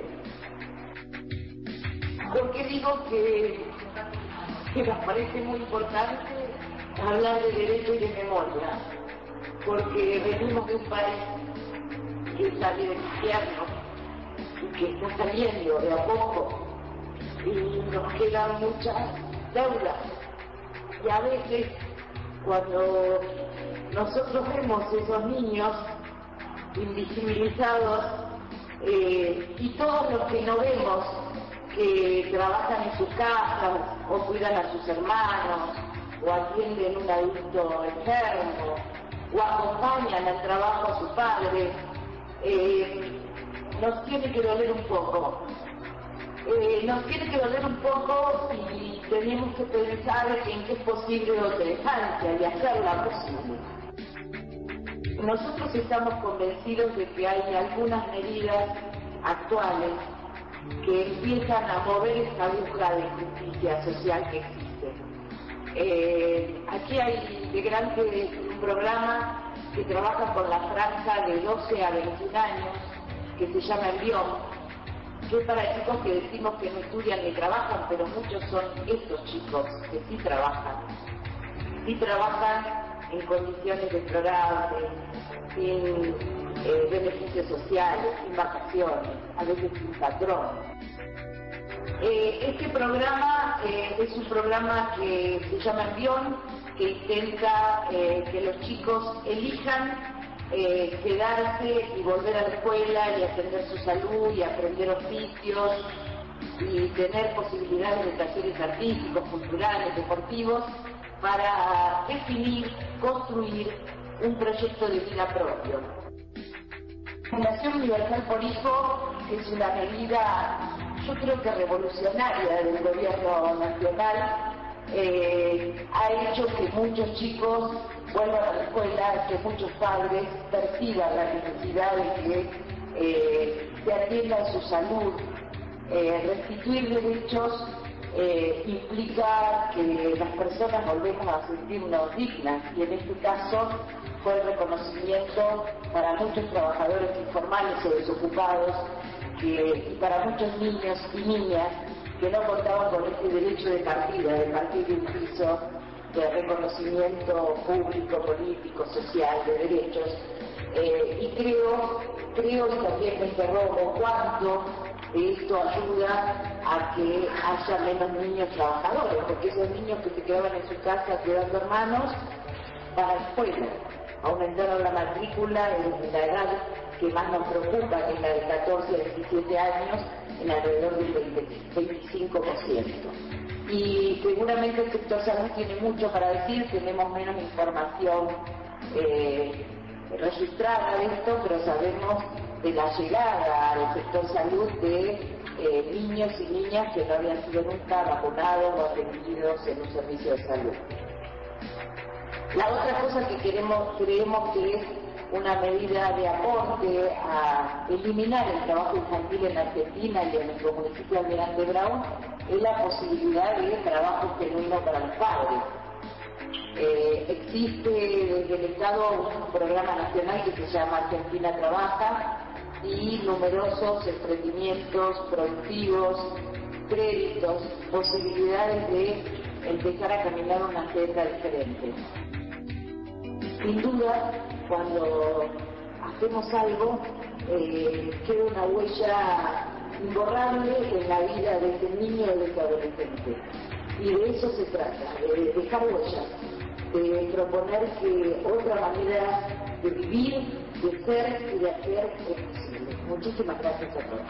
¿Por qué digo que, que nos parece muy importante hablar de derecho y de memoria? Porque venimos de un país que salió del infierno, que está saliendo de a poco y nos quedan muchas deudas, y a veces cuando nosotros vemos esos niños invisibilizados eh, y todos los que no vemos que trabajan en sus casas o cuidan a sus hermanos o atienden a un adulto enfermo o acompañan al trabajo a su padre, eh, nos tiene que doler un poco. Eh, nos tiene que doler un poco y tenemos que pensar en que es posible otra infancia y hacerla posible. Nosotros estamos convencidos de que hay algunas medidas actuales que empiezan a mover esta aguja de justicia social que existe. Eh, aquí hay de grande un programa que trabaja con la franja de doce a veintiún años que se llama Envión, que es para chicos que decimos que no estudian ni trabajan, pero muchos son estos chicos que sí trabajan. Sí trabajan en condiciones deplorables, sin eh, beneficios sociales, sin vacaciones, a veces sin patrón. Eh, este programa eh, es un programa que se llama Envión, que intenta eh, que los chicos elijan Eh, quedarse y volver a la escuela y atender su salud y aprender oficios y tener posibilidades de talleres artísticos, culturales, deportivos para definir, construir un proyecto de vida propio. La Fundación Universal por Hijo es una medida, yo creo que revolucionaria del gobierno nacional. Eh, ha hecho que muchos chicos vuelvan a la escuela, que muchos padres perciban la necesidad de que eh, se atienda su salud. Eh, restituir derechos eh, implica que las personas volvemos a sentirnos dignas y en este caso fue el reconocimiento para muchos trabajadores informales o desocupados que, y para muchos niños y niñas que no contaban con este derecho de partida, de partir de un piso de reconocimiento público, político, social, de derechos. Eh, y creo, creo y también me interrogo cuánto de esto ayuda a que haya menos niños trabajadores, porque esos niños que se quedaban en su casa cuidando hermanos van a la escuela, aumentaron la matrícula en la edad que más nos preocupa, que es la de catorce a diecisiete años, en alrededor del veinticinco por ciento. Y seguramente el sector salud tiene mucho para decir, tenemos menos información eh, registrada de esto, pero sabemos de la llegada al sector salud de eh, niños y niñas que no habían sido nunca vacunados o atendidos en un servicio de salud. La otra cosa que queremos, creemos que es una medida de aporte a eliminar el trabajo infantil en Argentina y en nuestro municipio de Almirante Brown es la posibilidad de trabajo genuino para los padres. Eh, existe desde el Estado un programa nacional que se llama Argentina Trabaja y numerosos emprendimientos productivos, créditos, posibilidades de empezar a caminar una senda diferente. Sin duda, cuando hacemos algo, eh, queda una huella imborrable en la vida de ese niño o de ese adolescente. Y de eso se trata, de dejar huellas, de proponer que otra manera de vivir, de ser y de hacer es posible. Muchísimas gracias a todos.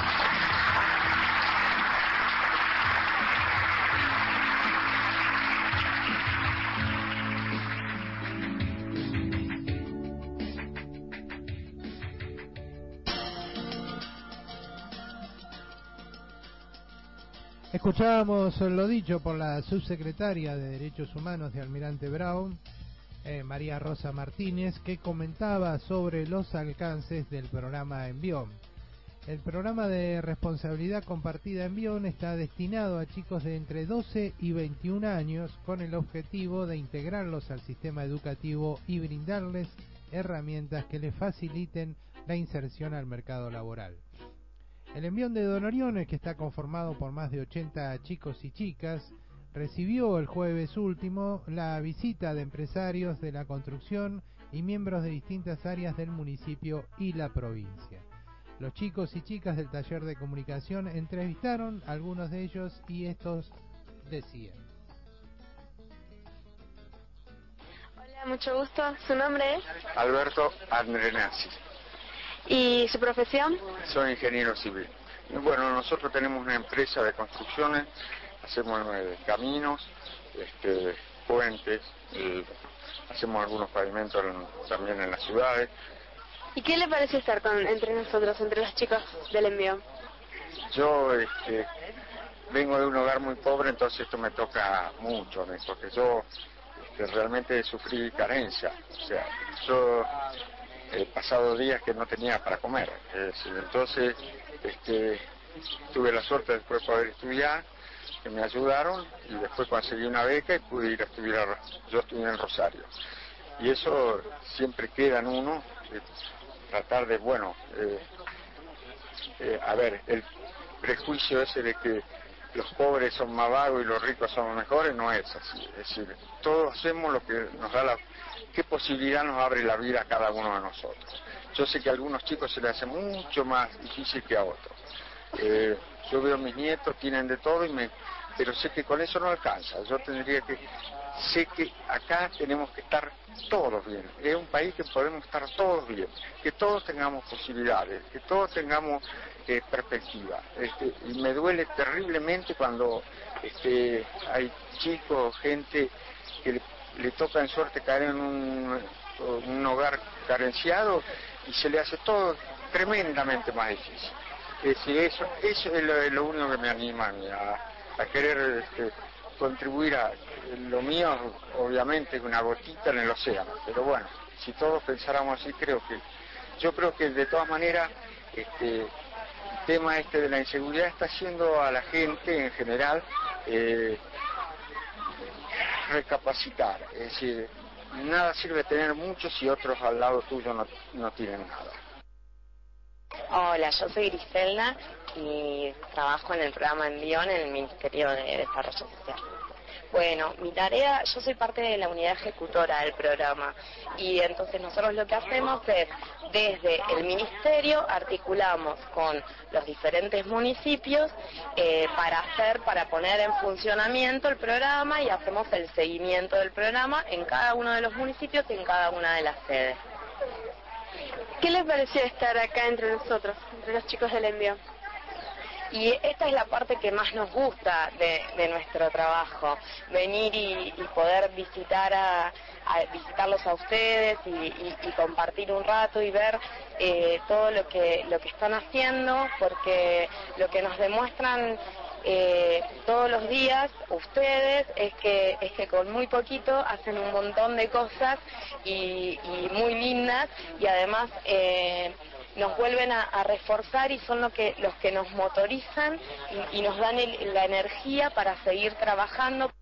Escuchábamos lo dicho por la subsecretaria de Derechos Humanos de Almirante Brown, eh, María Rosa Martínez, que comentaba sobre los alcances del programa Envión. El programa de responsabilidad compartida Envión está destinado a chicos de entre doce y veintiún años con el objetivo de integrarlos al sistema educativo y brindarles herramientas que les faciliten la inserción al mercado laboral. El Envión de Don Oriones, que está conformado por más de ochenta chicos y chicas, recibió el jueves último la visita de empresarios de la construcción y miembros de distintas áreas del municipio y la provincia. Los chicos y chicas del taller de comunicación entrevistaron a algunos de ellos y estos decían. Hola, mucho gusto. ¿Su nombre es? Alberto Andrenazzi. ¿Y su profesión? Soy ingeniero civil. Y bueno, nosotros tenemos una empresa de construcciones, hacemos eh, caminos, este, puentes, y hacemos algunos pavimentos en, también en las ciudades. ¿Y qué le parece estar con, entre nosotros, entre los chicos del envío? Yo este, vengo de un hogar muy pobre, entonces esto me toca mucho, ¿no? Porque yo este, realmente sufrí carencia. O sea, yo he pasado días que no tenía para comer. Es decir, entonces este, tuve la suerte después de poder estudiar, que me ayudaron, y después conseguí una beca y pude ir a estudiar. Yo estudié en Rosario. Y eso siempre queda en uno, eh, tratar de, bueno, eh, eh, a ver, el prejuicio ese de que los pobres son más vagos y los ricos son mejores, no es así. Es decir, todos hacemos lo que nos da la... ¿Qué posibilidad nos abre la vida a cada uno de nosotros? Yo sé que a algunos chicos se les hace mucho más difícil que a otros. Eh, yo veo a mis nietos, tienen de todo, y me, pero sé que con eso no alcanza. Yo tendría que... Sé que acá tenemos que estar todos bien. Es un país que podemos estar todos bien, que todos tengamos posibilidades, que todos tengamos eh, perspectiva. Este, y me duele terriblemente cuando este, hay chicos, gente que le, le toca en suerte caer en un, un hogar carenciado y se le hace todo tremendamente más difícil. Es decir, eso, eso es lo, es lo único que me anima a, mí, a, a querer este, contribuir a... Lo mío, obviamente, es una gotita en el océano, pero bueno, si todos pensáramos así, creo que... Yo creo que de todas maneras, este, el tema este de la inseguridad está haciendo a la gente en general eh, recapacitar. Es decir, nada sirve tener muchos si otros al lado tuyo no, no tienen nada. Hola, yo soy Griselda y trabajo en el programa Envión en el Ministerio de Desarrollo Social. Bueno, mi tarea, yo soy parte de la unidad ejecutora del programa y entonces nosotros lo que hacemos es, desde el ministerio articulamos con los diferentes municipios eh, para hacer, para poner en funcionamiento el programa, y hacemos el seguimiento del programa en cada uno de los municipios y en cada una de las sedes. ¿Qué les pareció estar acá entre nosotros, entre los chicos del envío? Y esta es la parte que más nos gusta de, de nuestro trabajo, venir y, y poder visitar a, a visitarlos a ustedes y, y, y compartir un rato y ver eh, todo lo que lo que están haciendo, porque lo que nos demuestran eh, todos los días ustedes es que es que con muy poquito hacen un montón de cosas y, y muy lindas, y además eh, nos vuelven a, a reforzar y son lo que, los que nos motorizan y, y nos dan el, la energía para seguir trabajando.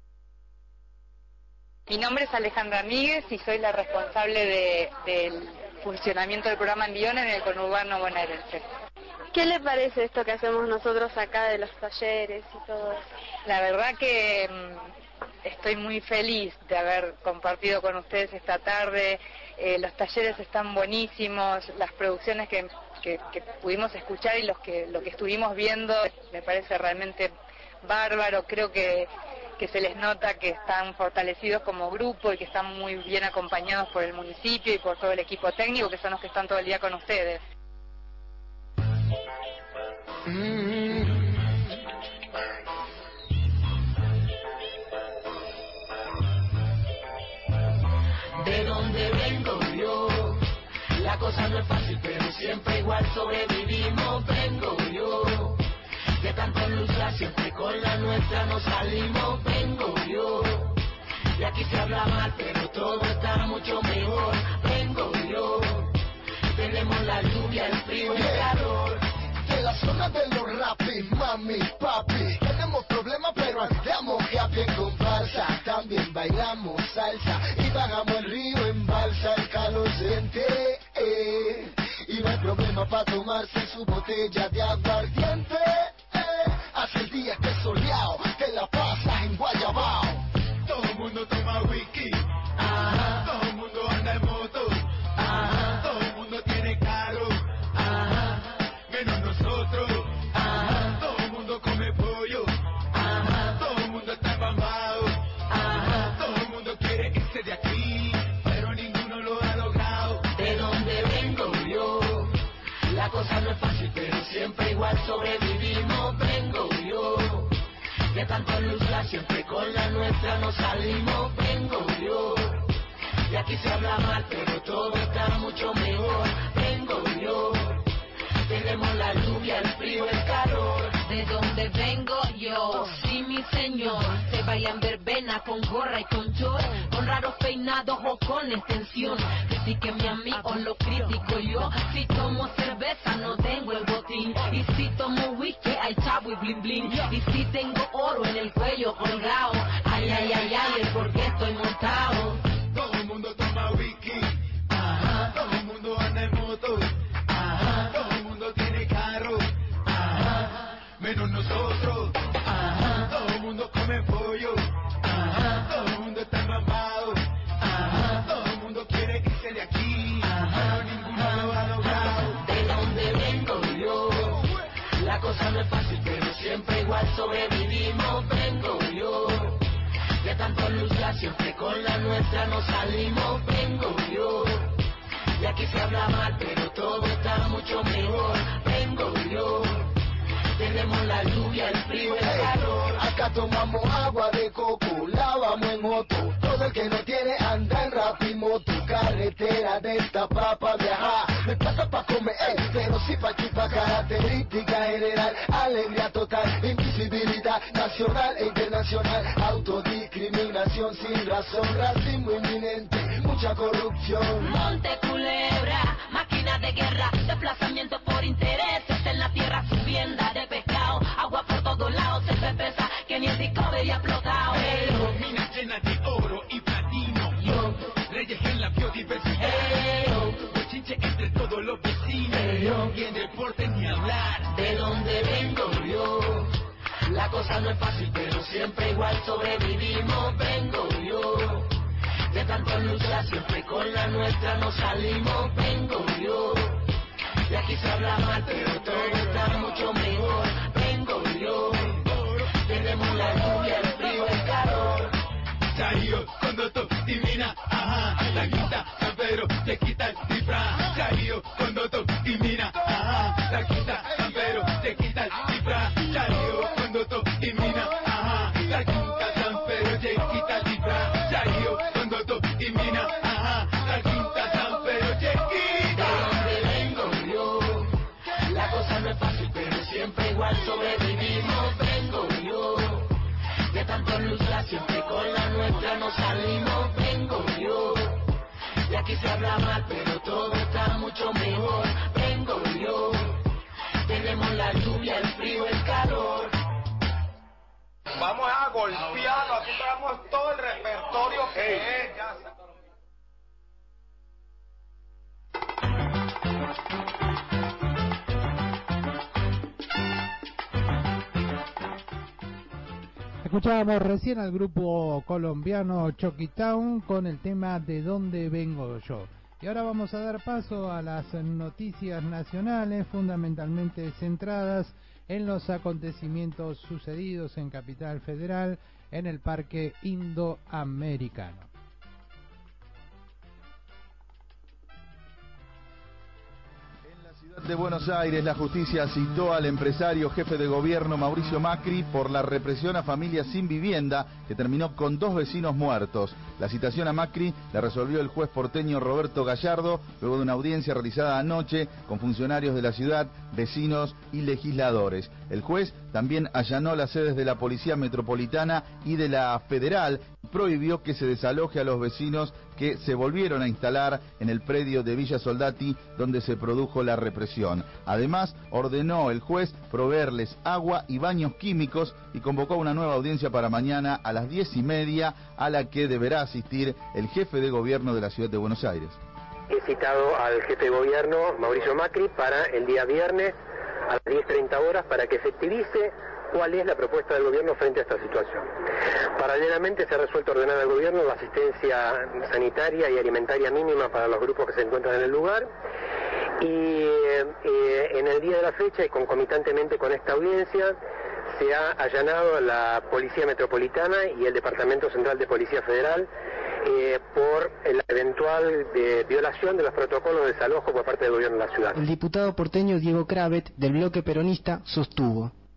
Mi nombre es Alejandra Míguez y soy la responsable de, del funcionamiento del programa Envión en el conurbano bonaerense. ¿Qué le parece esto que hacemos nosotros acá de los talleres y todo eso? La verdad que mmm, estoy muy feliz de haber compartido con ustedes esta tarde. Eh, los talleres están buenísimos, las producciones que, que, que pudimos escuchar y los que, lo que estuvimos viendo me parece realmente bárbaro. Creo que, que se les nota que están fortalecidos como grupo y que están muy bien acompañados por el municipio y por todo el equipo técnico, que son los que están todo el día con ustedes. De donde vengo yo, la cosa no es fácil, pero siempre igual sobrevivimos. Vengo yo, de tanto luchar, siempre con la nuestra nos salimos. Vengo yo, y aquí se habla mal, pero todo está mucho mejor. Vengo yo, tenemos la lluvia, el frío y el calor. De la zona de los rapis, mami, papi, tenemos problemas pero andamos happy en comparsa. También bailamos salsa y bajamos el río en balsa. El calor se siente eh, y no hay problema para tomarse su botella de aguardiente. eh. Hace el día que es soleado, te la pasas en Guayabao. Todo el mundo toma whisky, ajá. Todo el mundo anda en moto, ajá. Todo el mundo tiene carro, ajá. Menos nosotros, ajá. Todo el mundo come pollo, ajá. Todo el mundo está embambado, ajá. Todo el mundo quiere irse de aquí, pero ninguno lo ha logrado. De donde vengo yo, la cosa no es fácil, pero siempre igual sobrevivimos. Vengo yo, de tanto luchar, siempre con la nuestra nos salimos. Vengo yo, Y aquí se habla mal, pero todo está mucho mejor. Vengo yo, tenemos la lluvia, el frío, el calor. De donde vengo yo, sí mi señor, se bailan verbena con gorra y con short, con raros peinados o con extensión. Critíqueme a mí o lo critico yo. Si tomo cerveza no tengo el botín, y si tomo whisky hay chavo y bling bling, y si tengo oro en el cuello colgado, ay ay ay ay, el por qué estoy montado. Todo el mundo toma whisky, ajá. Todo el mundo anda en moto, ajá. Todo el mundo tiene carro, ajá. Menos nosotros, ajá. Todo el mundo come pollo, ajá. Todo el mundo está mamado, ajá. Todo el mundo quiere irse de aquí, ajá. Pero ninguno lo ha logrado. De donde vengo yo, la cosa no es fácil, pero siempre igual sobrevivimos. Vengo yo, de tanto luchar, siempre con la nuestra nos salimos. Vengo yo, y aquí se habla mal, pero todo está mucho mejor. Vengo yo, tenemos la lluvia, el frío, el calor. Acá tomamos agua de coco, lavamos en moto. Todo el que no tiene anda en rapimoto. Carretera de esta papa viajar. Me pasa pa' comer, eh, pero sí pa' chupar. Característica general, alegría total. Invisibilidad nacional e internacional. Autodiscriminación sin razón. Racismo inminente, mucha corrupción. Monte Culebra, máquina de guerra, desplazamiento por intereses en la tierra, subienda de pescado, agua por todos lados, se represa que ni el Discovery ha explotado. Pero minas llenas de oro y platino, yo, reyes en la biodiversidad, yo, bochinche entre todos los vecinos, yo, y en deporte ni hablar. De donde vengo yo, la cosa no es fácil, pero siempre igual sobrevivimos. Vengo yo, de tanto luchar, siempre con la nuestra nos salimos. Vengo yo, y aquí se habla mal, pero todo está mucho mejor. Vengo yo, tenemos la lluvia, el frío, el calor. Chayo, cuando tú divina, ajá, la quinta, San Pedro te quita el disfraz. Chayo, cuando tú divina, ajá, la quinta, San Pedro te quita el disfraz. Chayo, cuando tú divina, ajá, la quinta, San Pedro te quita el disfraz. Chayo, cuando tú divina, ajá, la quinta, San Pedro te quita. De donde vengo yo, la cosa no es fácil, pero siempre igual sobrevivimos. Vengo yo, de tanto luchar, siempre con la nuestra nos salimos. Vengo yo, y aquí se habla mal, pero todo está mucho mejor. Vengo yo, tenemos la lluvia, el frío, el calor. Vamos a golpearlo, aquí traemos todo el repertorio que es. Ya. Escuchábamos recién al grupo colombiano Chucky Town con el tema De dónde vengo yo. Y ahora vamos a dar paso a las noticias nacionales, fundamentalmente centradas en los acontecimientos sucedidos en Capital Federal en el Parque Indoamericano. De Buenos Aires, la justicia citó al empresario jefe de gobierno Mauricio Macri por la represión a familias sin vivienda que terminó con dos vecinos muertos. La citación a Macri la resolvió el juez porteño Roberto Gallardo luego de una audiencia realizada anoche con funcionarios de la ciudad, vecinos y legisladores. El juez también allanó las sedes de la Policía Metropolitana y de la Federal y prohibió que se desaloje a los vecinos que se volvieron a instalar en el predio de Villa Soldati donde se produjo la represión. Además, ordenó el juez proveerles agua y baños químicos y convocó una nueva audiencia para mañana a las diez y media a la que deberá asistir el jefe de gobierno de la ciudad de Buenos Aires. He citado al jefe de gobierno, Mauricio Macri, para el día viernes a las diez treinta horas para que efectivice cuál es la propuesta del gobierno frente a esta situación. Paralelamente se ha resuelto ordenar al gobierno la asistencia sanitaria y alimentaria mínima para los grupos que se encuentran en el lugar y eh, en el día de la fecha y concomitantemente con esta audiencia se ha allanado la Policía Metropolitana y el Departamento Central de Policía Federal eh, por la eventual de violación de los protocolos de desalojo por parte del gobierno de la ciudad. El diputado porteño Diego Kravet, del bloque peronista, sostuvo: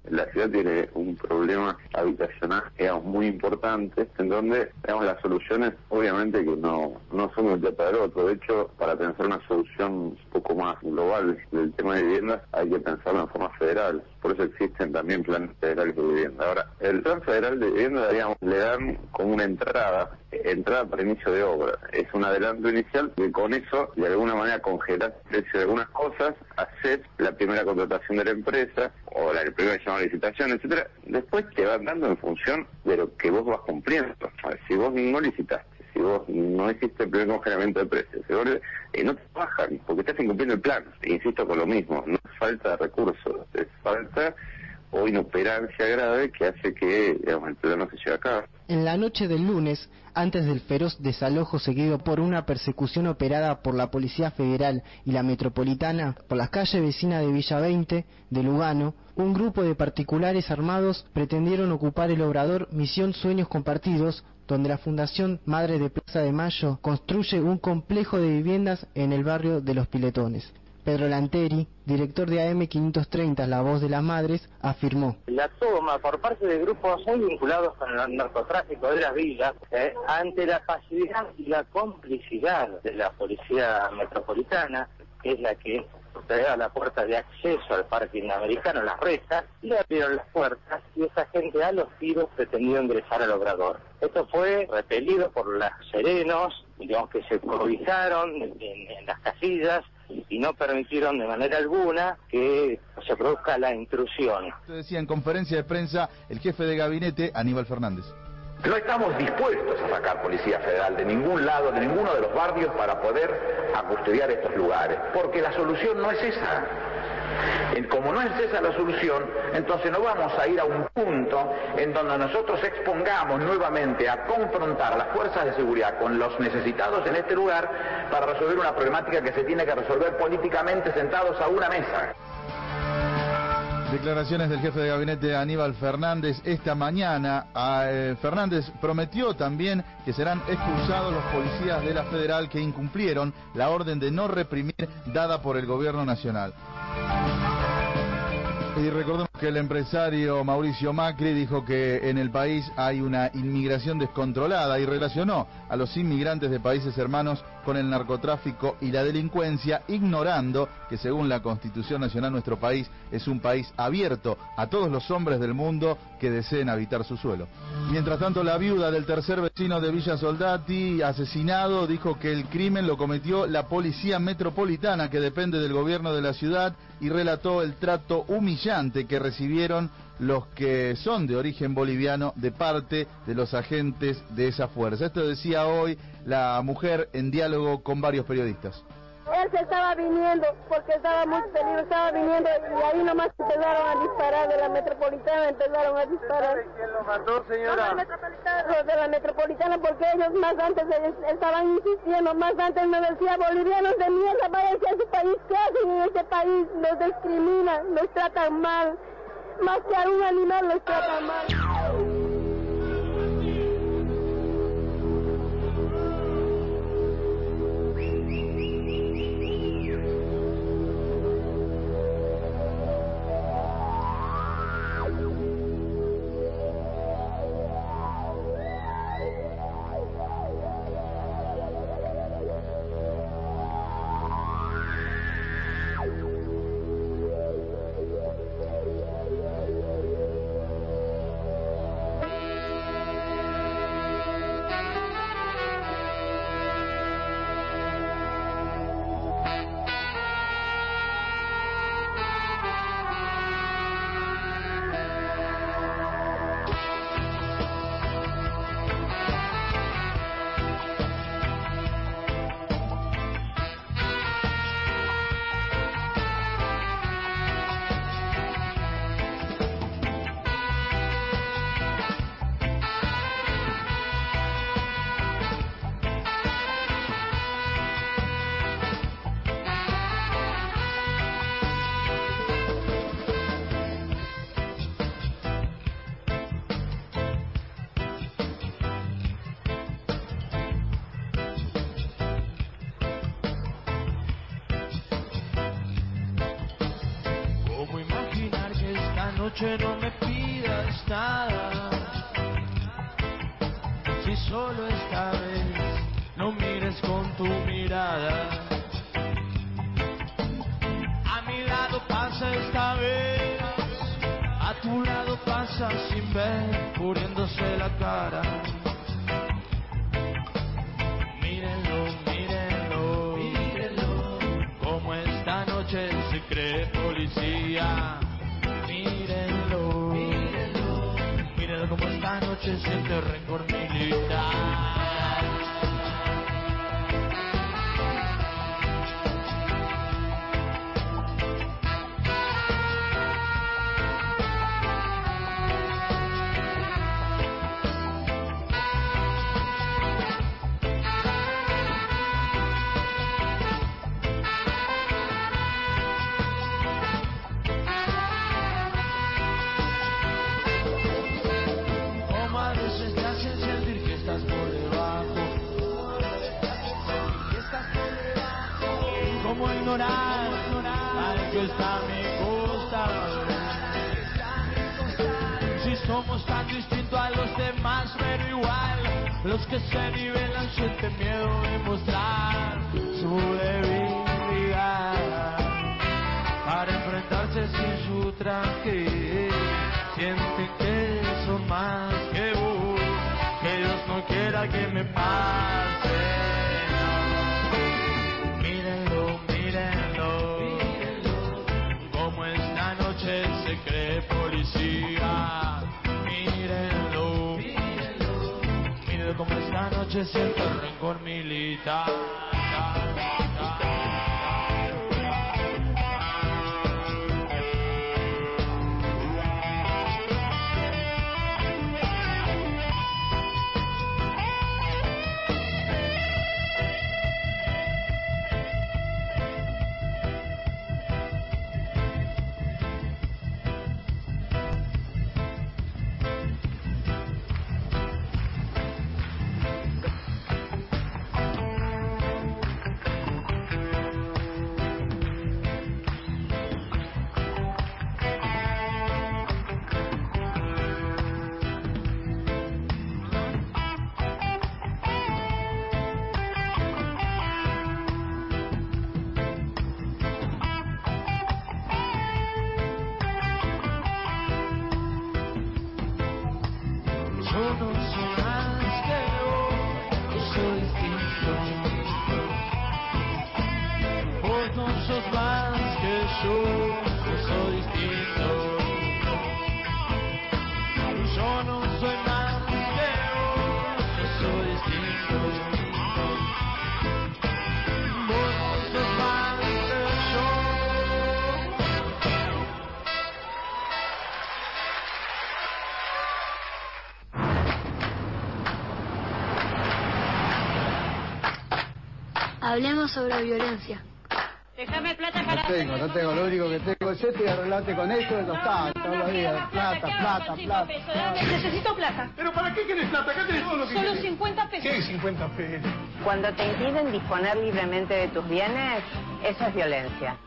La ciudad tiene un problema habitacional, digamos, muy importante, en donde, digamos, las soluciones, obviamente que no, no son de un día para el otro. De hecho, para pensar una solución un poco más global del tema de viviendas, hay que pensarlo en forma federal. Por eso existen también planes federales de vivienda. Ahora, el plan federal de vivienda, digamos, le dan como una entrada, entrada para inicio de obra. Es un adelanto inicial que con eso, de alguna manera, congelas el precio de algunas cosas, haces la primera contratación de la empresa, o la primera llamada de licitación, etcétera. Después te van dando en función de lo que vos vas cumpliendo. A ver, si vos no licitaste, si vos no hiciste el primer congelamiento de precios, si vos, eh, no te bajan, porque estás incumpliendo el plan. E insisto con lo mismo, no es falta de recursos, es falta o inoperancia grave que hace que, digamos, el plan no se lleve a cabo. En la noche del lunes, antes del feroz desalojo seguido por una persecución operada por la Policía Federal y la Metropolitana por las calles vecinas de Villa veinte, de Lugano, un grupo de particulares armados pretendieron ocupar el obrador Misión Sueños Compartidos, donde la Fundación Madre de Plaza de Mayo construye un complejo de viviendas en el barrio de Los Piletones. Pedro Lanteri, director de A M quinientos treinta, La Voz de las Madres, afirmó: la toma por parte de grupos muy vinculados con el narcotráfico de las villas, eh, ante la pasividad y la complicidad de la Policía Metropolitana, que es la que traía la puerta de acceso al parking americano, las rejas, le abrieron las puertas y esa gente a los tiros pretendió ingresar al obrador. Esto fue repelido por los serenos, digamos, que se cobijaron en, en las casillas y no permitieron de manera alguna que se produzca la intrusión. Decía en conferencia de prensa el jefe de gabinete, Aníbal Fernández. No estamos dispuestos a sacar Policía Federal de ningún lado, de ninguno de los barrios, para poder custodiar estos lugares, porque la solución no es esa. Como no es esa la solución, entonces no vamos a ir a un punto en donde nosotros expongamos nuevamente a confrontar a las fuerzas de seguridad con los necesitados en este lugar para resolver una problemática que se tiene que resolver políticamente sentados a una mesa. Declaraciones del jefe de gabinete Aníbal Fernández esta mañana. A, eh, Fernández prometió también que serán expulsados los policías de la Federal que incumplieron la orden de no reprimir dada por el gobierno nacional. Y recordemos que el empresario Mauricio Macri dijo que en el país hay una inmigración descontrolada y relacionó a los inmigrantes de países hermanos con el narcotráfico y la delincuencia, ignorando que según la Constitución Nacional nuestro país es un país abierto a todos los hombres del mundo que deseen habitar su suelo. Mientras tanto, la viuda del tercer vecino de Villa Soldati, asesinado, dijo que el crimen lo cometió la Policía Metropolitana, que depende del gobierno de la ciudad, y relató el trato humillante que recibieron los que son de origen boliviano de parte de los agentes de esa fuerza. Esto decía hoy la mujer en diálogo con varios periodistas. Él se estaba viniendo porque estaba muy feliz, estaba viniendo y ahí nomás empezaron a disparar de la Metropolitana, empezaron a disparar. ¿Quién lo mató, señora? Los, los de la Metropolitana, porque ellos más antes estaban insistiendo, más antes me decía, bolivianos de mierda, váyanse a su país, ¿qué hacen en este país? Nos discriminan, nos tratan mal, más que a un animal los tratan mal. noche no me pidas nada. Si solo esta vez no mires con tu mirada. A mi lado pasa esta vez, a tu lado pasa sin ver, cubriéndose la cara. Mírenlo, mírenlo, mírenlo, como esta noche se cree policía. Mírenlo, mírenlo, mírenlo como esta noche siente rencor militar. Cómo ignorar al que está a mi costado. Si somos tan distintos a los demás, pero igual, los que se nivelan sienten miedo de mostrar su debilidad. Para enfrentarse sin su traje, sienten que son más que vos, que Dios no quiera que me pase. Se cree policía. Mírenlo, mírenlo, mírenlo como esta noche siente el rencor militar. Hablemos sobre violencia. Déjame plata para... No tengo, no tengo, lo único que tengo es esto y arreglate con esto, no está, todos los días, plata, plata, plata. Necesito plata. ¿Pero para qué querés plata? Acá tenés todo lo que Solo querés. cincuenta pesos. ¿Qué cincuenta pesos? Cuando te impiden disponer libremente de tus bienes, eso es violencia.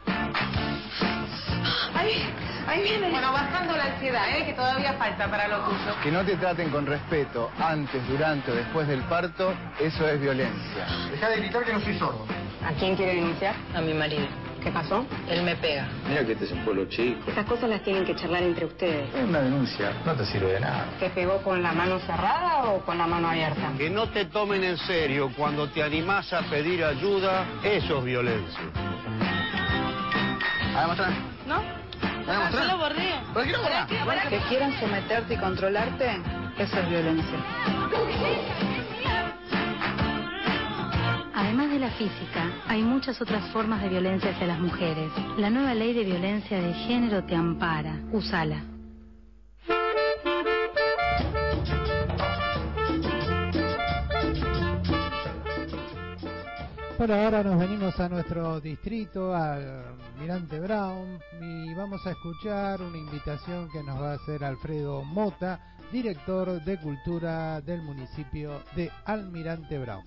Ahí, ahí viene. Bueno, bajando la ansiedad, ¿eh? Que todavía falta para lo tuyo. Que no te traten con respeto antes, durante o después del parto, eso es violencia. Deja de gritar que no soy sordo. ¿A quién quiere denunciar? A mi marido. ¿Qué pasó? Él me pega. Mira que este es un pueblo chico. Estas cosas las tienen que charlar entre ustedes. Es una denuncia, no te sirve de nada. ¿Te pegó con la mano cerrada o con la mano abierta? Que no te tomen en serio cuando te animás a pedir ayuda, eso es violencia. A demostrar. ¿No? A demostrar. Yo lo bordeo. ¿Por qué no bordás? Que quieran someterte y controlarte, eso es violencia. Además de la física, hay muchas otras formas de violencia hacia las mujeres. La nueva ley de violencia de género te ampara. Úsala. Bueno, ahora nos venimos a nuestro distrito, al Almirante Brown, y vamos a escuchar una invitación que nos va a hacer Alfredo Mota, director de Cultura del municipio de Almirante Brown.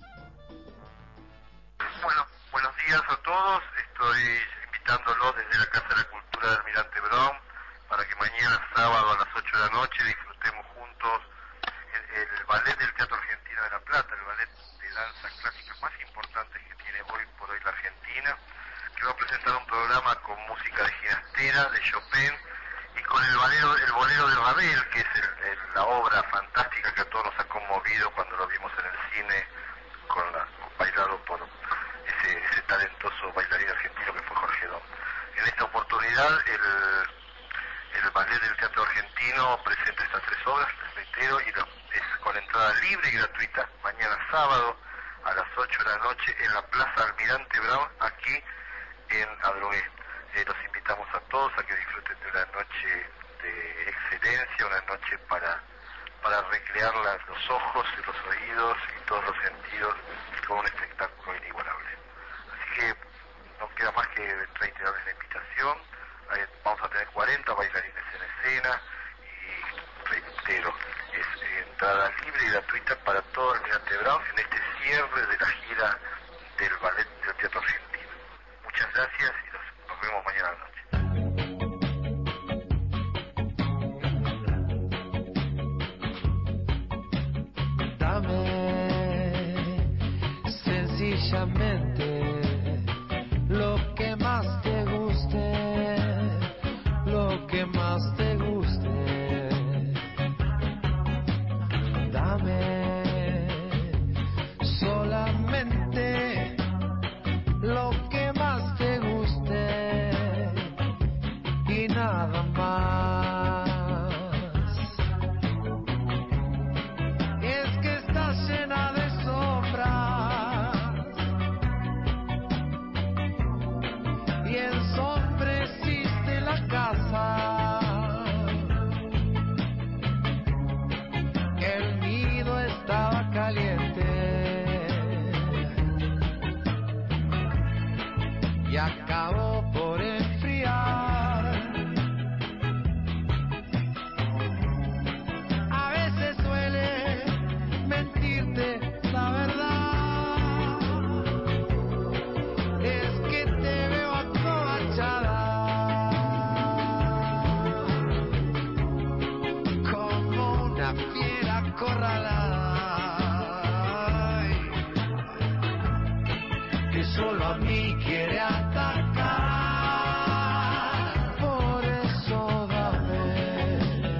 Bueno, buenos días a todos. Estoy invitándolos desde la Casa de la Cultura de Almirante Brown para que que mañana sábado a las ocho de la noche disfrutemos juntos el, el ballet del Teatro Argentino de La Plata, el ballet de danza clásica más importante que tiene hoy por hoy la Argentina, que va a presentar un programa con música de Ginastera, de Chopin, y con el bolero, el bolero de Ravel, que es el, el, la obra fantástica que a todos nos ha conmovido cuando lo vimos en el cine, con la, bailado por ese, ese talentoso bailarín argentino que fue Jorge Dom. En esta oportunidad, el, el ballet del Teatro Argentino presenta estas tres obras, les reitero, y lo, es con entrada libre y gratuita, mañana sábado a las ocho de la noche en la Plaza Almirante Brown, aquí en Adrogué. Eh, los invitamos a todos a que disfruten de una noche de excelencia, una noche para, para recrear las, los ojos y los oídos y todos los sentidos con un espectáculo inigualable. Así que no queda más que reiterarles la invitación. Eh, vamos a tener cuarenta bailarines en escena y reitero, es entrada libre y gratuita para todo el Almirante Brown en este cierre de la gira del ballet del Teatro Argentino. Muchas gracias y los nos vemos mañana a la noche. Dame sencillamente lo que más te guste, lo que más te guste. Dame solamente lo que más te guste y nada más. Es que estás llena de sombras y ensombreciste la casa. El nido estaba caliente y acabó por enfriar. A veces suele mentirte la verdad, es que te veo acobachada como una fiera acorralada, ay, que solo a mí quiere atacar. Por eso dame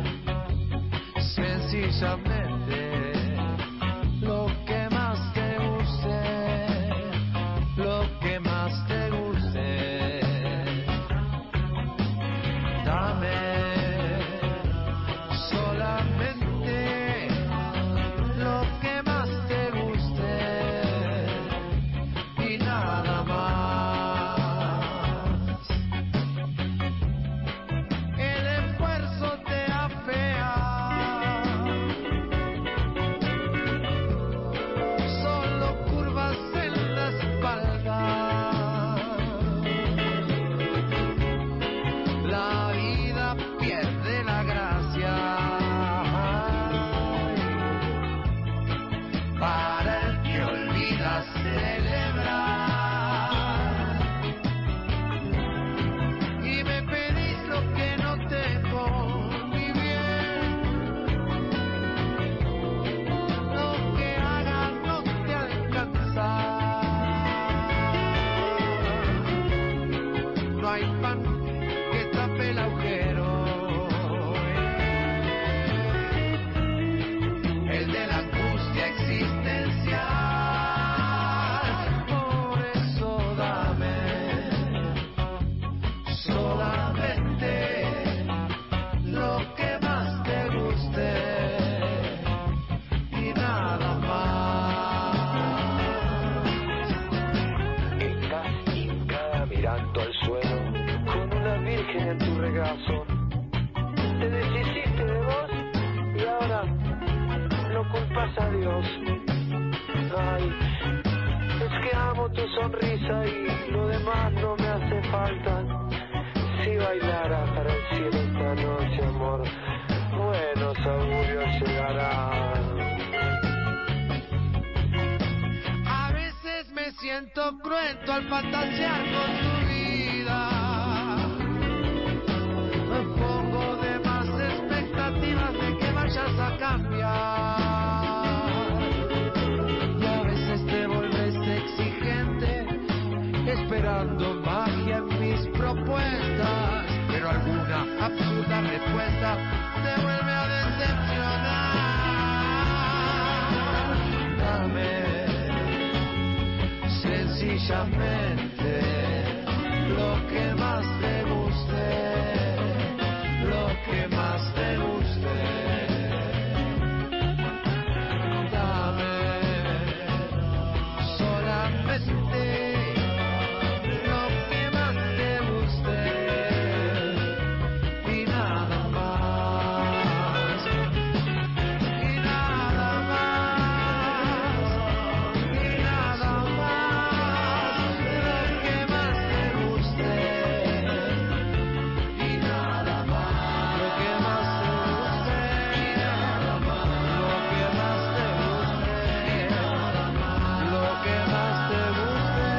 sencillamente lo que más te guste, lo que más te guste. Dame solamente lo que más te guste y nada más. El esfuerzo te afea, solo curvas en la espalda. La vida pierde la gracia para el que olvida celebrar. Y me pedís lo que no tengo, mi bien. Lo que hagas no te alcanza. No hay pan que tape el agujero, el de la angustia existencial. Por eso dame solamente lo que más te guste y nada más. Estás hincada mirando al suelo con una virgen en tu regazo. Te deshiciste de vos y ahora no culpas a Dios. Ay, es que amo tu sonrisa y lo demás no me hace falta. Si bailaras para el cielo esta noche, amor, buenos augurios llegarán. A veces me siento cruento al fantasear con tu vida. Me pongo de sencillamente lo que más te guste, lo que más te guste. Dame solamente lo que más te guste y nada más, y nada más, y nada más, lo que más te guste y nada más, lo que más te guste y nada más, lo que más te guste y nada más, lo que más te guste.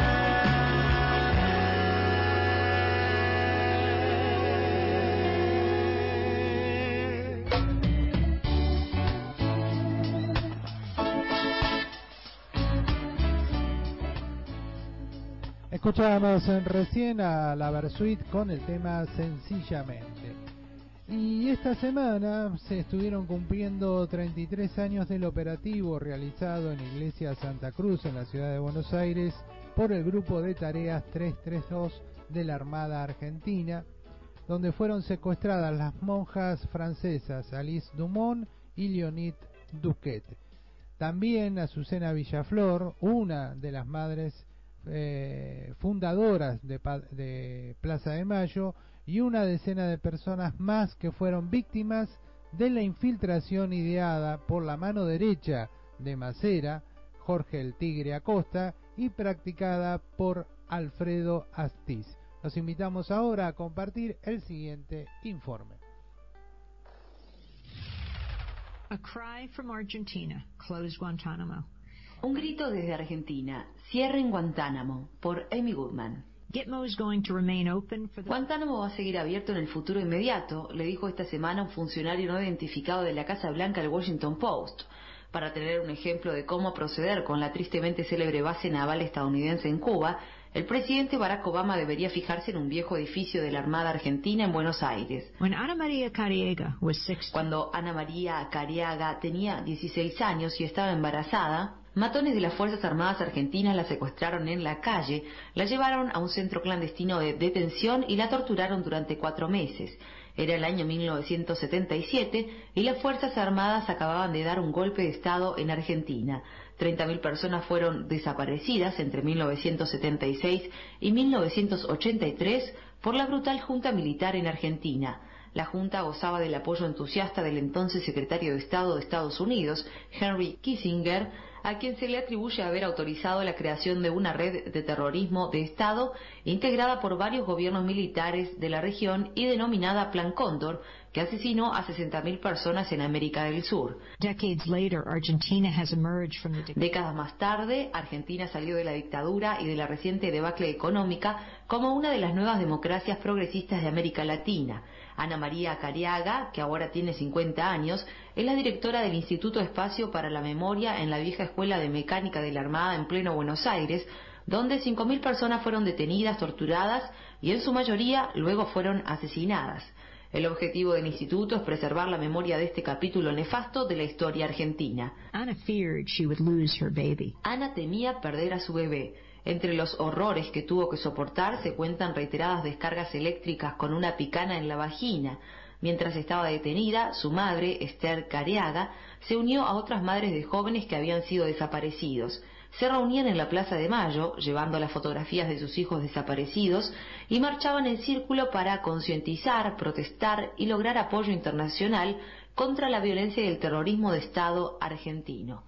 Escuchábamos en recién a la Versuit con el tema Sencillamente. Y esta semana se estuvieron cumpliendo treinta y tres años del operativo realizado en Iglesia Santa Cruz en la ciudad de Buenos Aires por el grupo de tareas trescientos treinta y dos de la Armada Argentina, donde fueron secuestradas las monjas francesas Alice Dumont y Leonid Duquet. También Azucena Villaflor, una de las madres eh, fundadoras de, de Plaza de Mayo, y una decena de personas más que fueron víctimas de la infiltración ideada por la mano derecha de Macera, Jorge el Tigre Acosta, y practicada por Alfredo Astiz. Los invitamos ahora a compartir el siguiente informe. A cry from Argentina, close Guantánamo. Un grito desde Argentina, cierren Guantánamo, por Amy Goodman. Guantánamo va a seguir abierto en el futuro inmediato, le dijo esta semana un funcionario no identificado de la Casa Blanca al Washington Post. Para tener un ejemplo de cómo proceder con la tristemente célebre base naval estadounidense en Cuba, el presidente Barack Obama debería fijarse en un viejo edificio de la Armada Argentina en Buenos Aires. Cuando Ana María Cariaga tenía dieciséis años y estaba embarazada, matones de las Fuerzas Armadas Argentinas la secuestraron en la calle, la llevaron a un centro clandestino de detención y la torturaron durante cuatro meses. Era el año mil novecientos setenta y siete y las Fuerzas Armadas acababan de dar un golpe de Estado en Argentina. treinta mil personas fueron desaparecidas entre mil novecientos setenta y seis y mil novecientos ochenta y tres por la brutal junta militar en Argentina. La junta gozaba del apoyo entusiasta del entonces secretario de Estado de Estados Unidos, Henry Kissinger, a quien se le atribuye haber autorizado la creación de una red de terrorismo de Estado integrada por varios gobiernos militares de la región y denominada Plan Cóndor, que asesinó a sesenta mil personas en América del Sur. Décadas más tarde, Argentina salió de la dictadura y de la reciente debacle económica como una de las nuevas democracias progresistas de América Latina. Ana María Cariaga, que ahora tiene cincuenta años, es la directora del Instituto Espacio para la Memoria en la vieja Escuela de Mecánica de la Armada en pleno Buenos Aires, donde cinco mil personas fueron detenidas, torturadas y en su mayoría luego fueron asesinadas. El objetivo del instituto es preservar la memoria de este capítulo nefasto de la historia argentina. Anna feared she would lose her baby. Ana temía perder a su bebé. Entre los horrores que tuvo que soportar se cuentan reiteradas descargas eléctricas con una picana en la vagina. Mientras estaba detenida, su madre, Esther Cariaga, se unió a otras madres de jóvenes que habían sido desaparecidos. Se reunían en la Plaza de Mayo, llevando las fotografías de sus hijos desaparecidos, y marchaban en círculo para concientizar, protestar y lograr apoyo internacional contra la violencia y el terrorismo de Estado argentino.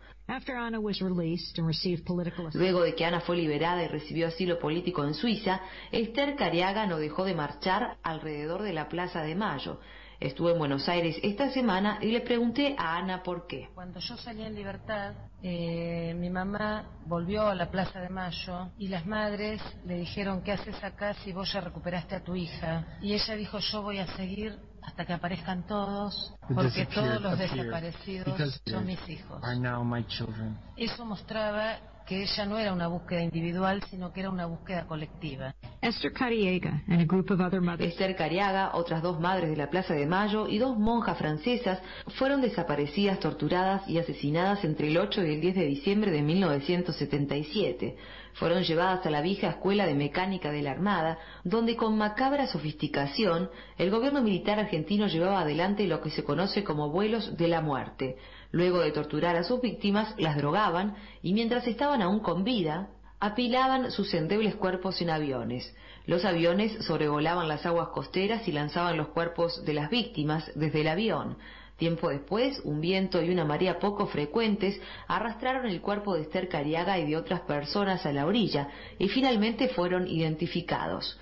Luego de que Ana fue liberada y recibió asilo político en Suiza, Esther Cariaga no dejó de marchar alrededor de la Plaza de Mayo. Estuve en Buenos Aires esta semana y le pregunté a Ana por qué. Cuando yo salí en libertad, eh, mi mamá volvió a la Plaza de Mayo y las madres le dijeron: ¿qué haces acá si vos ya recuperaste a tu hija? Y ella dijo: yo voy a seguir hasta que aparezcan todos, porque todos los desaparecidos son mis hijos. Eso mostraba que ella no era una búsqueda individual, sino que era una búsqueda colectiva. Esther Cariaga and a group of other mothers. Esther Cariaga, otras dos madres de la Plaza de Mayo y dos monjas francesas fueron desaparecidas, torturadas y asesinadas entre el ocho y el diez de diciembre de mil novecientos setenta y siete. Fueron llevadas a la vieja Escuela de Mecánica de la Armada, donde con macabra sofisticación el gobierno militar argentino llevaba adelante lo que se conoce como vuelos de la muerte. Luego de torturar a sus víctimas, las drogaban y mientras estaban aún con vida, apilaban sus endebles cuerpos en aviones. Los aviones sobrevolaban las aguas costeras y lanzaban los cuerpos de las víctimas desde el avión. Tiempo después, un viento y una marea poco frecuentes arrastraron el cuerpo de Esther Cariaga y de otras personas a la orilla y finalmente fueron identificados.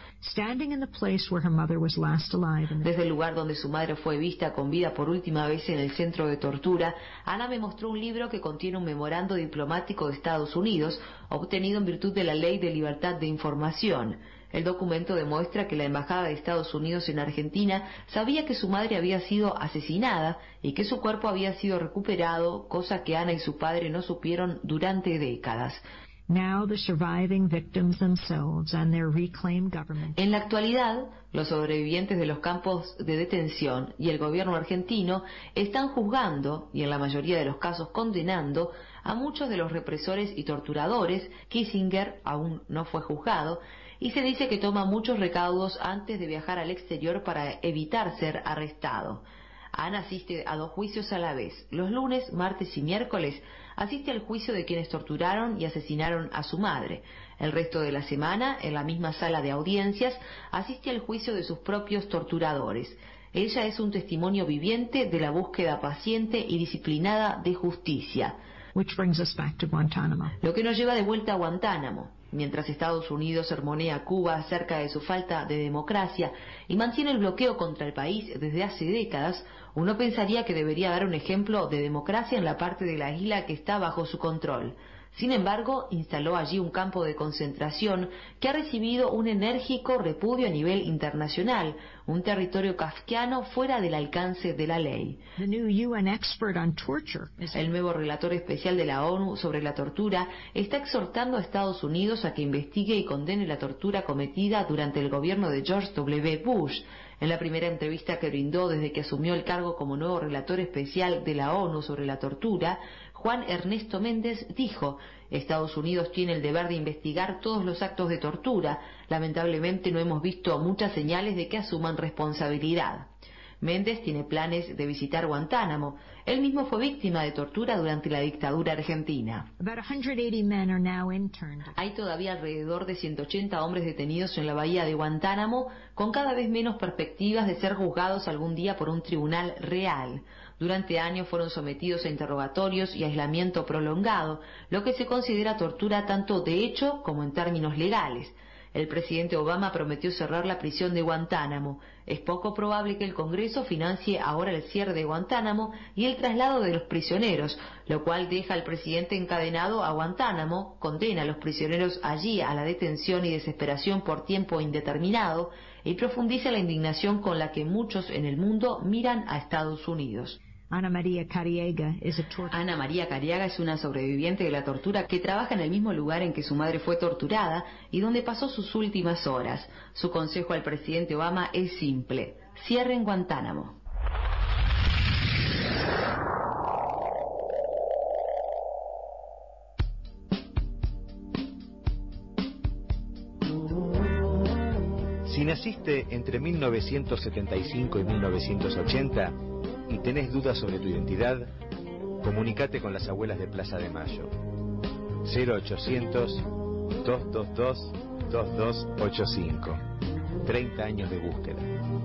Desde el lugar donde su madre fue vista con vida por última vez en el centro de tortura, Ana me mostró un libro que contiene un memorando diplomático de Estados Unidos, obtenido en virtud de la Ley de Libertad de Información. El documento demuestra que la Embajada de Estados Unidos en Argentina sabía que su madre había sido asesinada y que su cuerpo había sido recuperado, cosa que Ana y su padre no supieron durante décadas. Now the surviving victims themselves and their reclaimed government. En la actualidad, los sobrevivientes de los campos de detención y el gobierno argentino están juzgando, y en la mayoría de los casos condenando, a muchos de los represores y torturadores. Kissinger aún no fue juzgado, y se dice que toma muchos recaudos antes de viajar al exterior para evitar ser arrestado. Ana asiste a dos juicios a la vez. Los lunes, martes y miércoles asiste al juicio de quienes torturaron y asesinaron a su madre. El resto de la semana, en la misma sala de audiencias, asiste al juicio de sus propios torturadores. Ella es un testimonio viviente de la búsqueda paciente y disciplinada de justicia. Which brings us back to Guantánamo. Lo que nos lleva de vuelta a Guantánamo. Mientras Estados Unidos sermonea a Cuba acerca de su falta de democracia y mantiene el bloqueo contra el país desde hace décadas, uno pensaría que debería dar un ejemplo de democracia en la parte de la isla que está bajo su control. Sin embargo, instaló allí un campo de concentración que ha recibido un enérgico repudio a nivel internacional, un territorio kafkiano fuera del alcance de la ley. The new U N expert on torture is... El nuevo relator especial de la ONU sobre la tortura está exhortando a Estados Unidos a que investigue y condene la tortura cometida durante el gobierno de George W. Bush. En la primera entrevista que brindó desde que asumió el cargo como nuevo relator especial de la ONU sobre la tortura, Juan Ernesto Méndez dijo: Estados Unidos tiene el deber de investigar todos los actos de tortura. Lamentablemente no hemos visto muchas señales de que asuman responsabilidad. Méndez tiene planes de visitar Guantánamo. Él mismo fue víctima de tortura durante la dictadura argentina. About one hundred eighty men are now interned. Hay todavía alrededor de ciento ochenta hombres detenidos en la bahía de Guantánamo, con cada vez menos perspectivas de ser juzgados algún día por un tribunal real. Durante años fueron sometidos a interrogatorios y aislamiento prolongado, lo que se considera tortura tanto de hecho como en términos legales. El presidente Obama prometió cerrar la prisión de Guantánamo. Es poco probable que el Congreso financie ahora el cierre de Guantánamo y el traslado de los prisioneros, lo cual deja al presidente encadenado a Guantánamo, condena a los prisioneros allí a la detención y desesperación por tiempo indeterminado y profundiza la indignación con la que muchos en el mundo miran a Estados Unidos. Ana María Cariaga es Ana María Cariaga es una sobreviviente de la tortura que trabaja en el mismo lugar en que su madre fue torturada y donde pasó sus últimas horas. Su consejo al presidente Obama es simple: cierren Guantánamo. Si naciste entre mil novecientos setenta y cinco y mil novecientos ochenta y tenés dudas sobre tu identidad, comunicate con las abuelas de Plaza de Mayo. cero ochocientos, dos dos dos, dos dos ocho cinco. treinta años de búsqueda.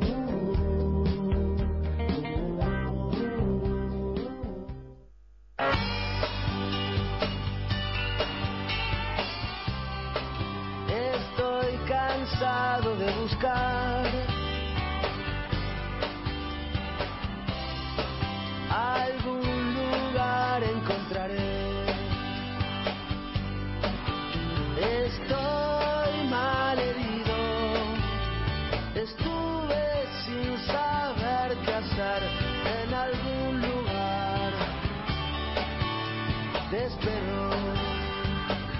Estoy cansado de buscar algún lugar, encontraré. Estoy mal herido, estuve sin saber qué hacer. En algún lugar te espero.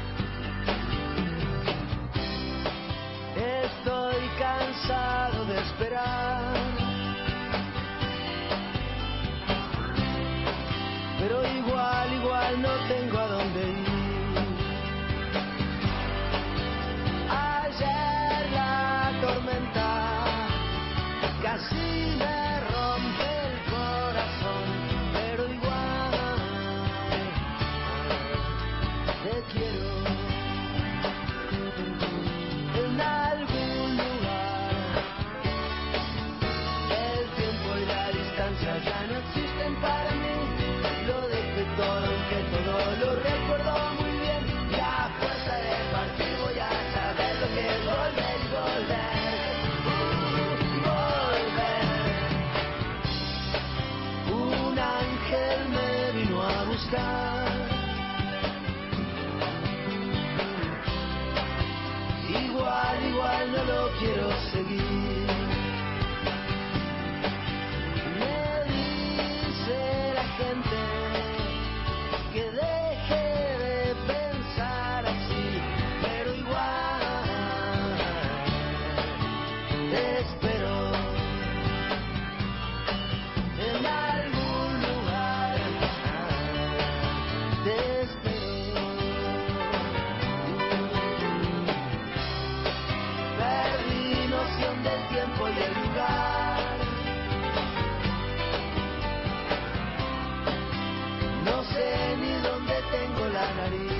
no tengo a dónde ir. Ayer la tormenta casi me rompe el corazón, pero igual te quiero. En algún lugar el tiempo y la distancia ya no existen para mí. Lo dejé todo, aunque todo lo recuerdo muy bien. Y a fuerza de partir voy a saber lo que es volver y volver. Uh, volver. Un ángel me vino a buscar. Igual, igual no lo quiero seguir. Me dice la gente que deje de pensar así, pero igual te espero en algún lugar. Te espero. Perdí noción del tiempo y el lugar. No sé ni dónde tengo la nariz.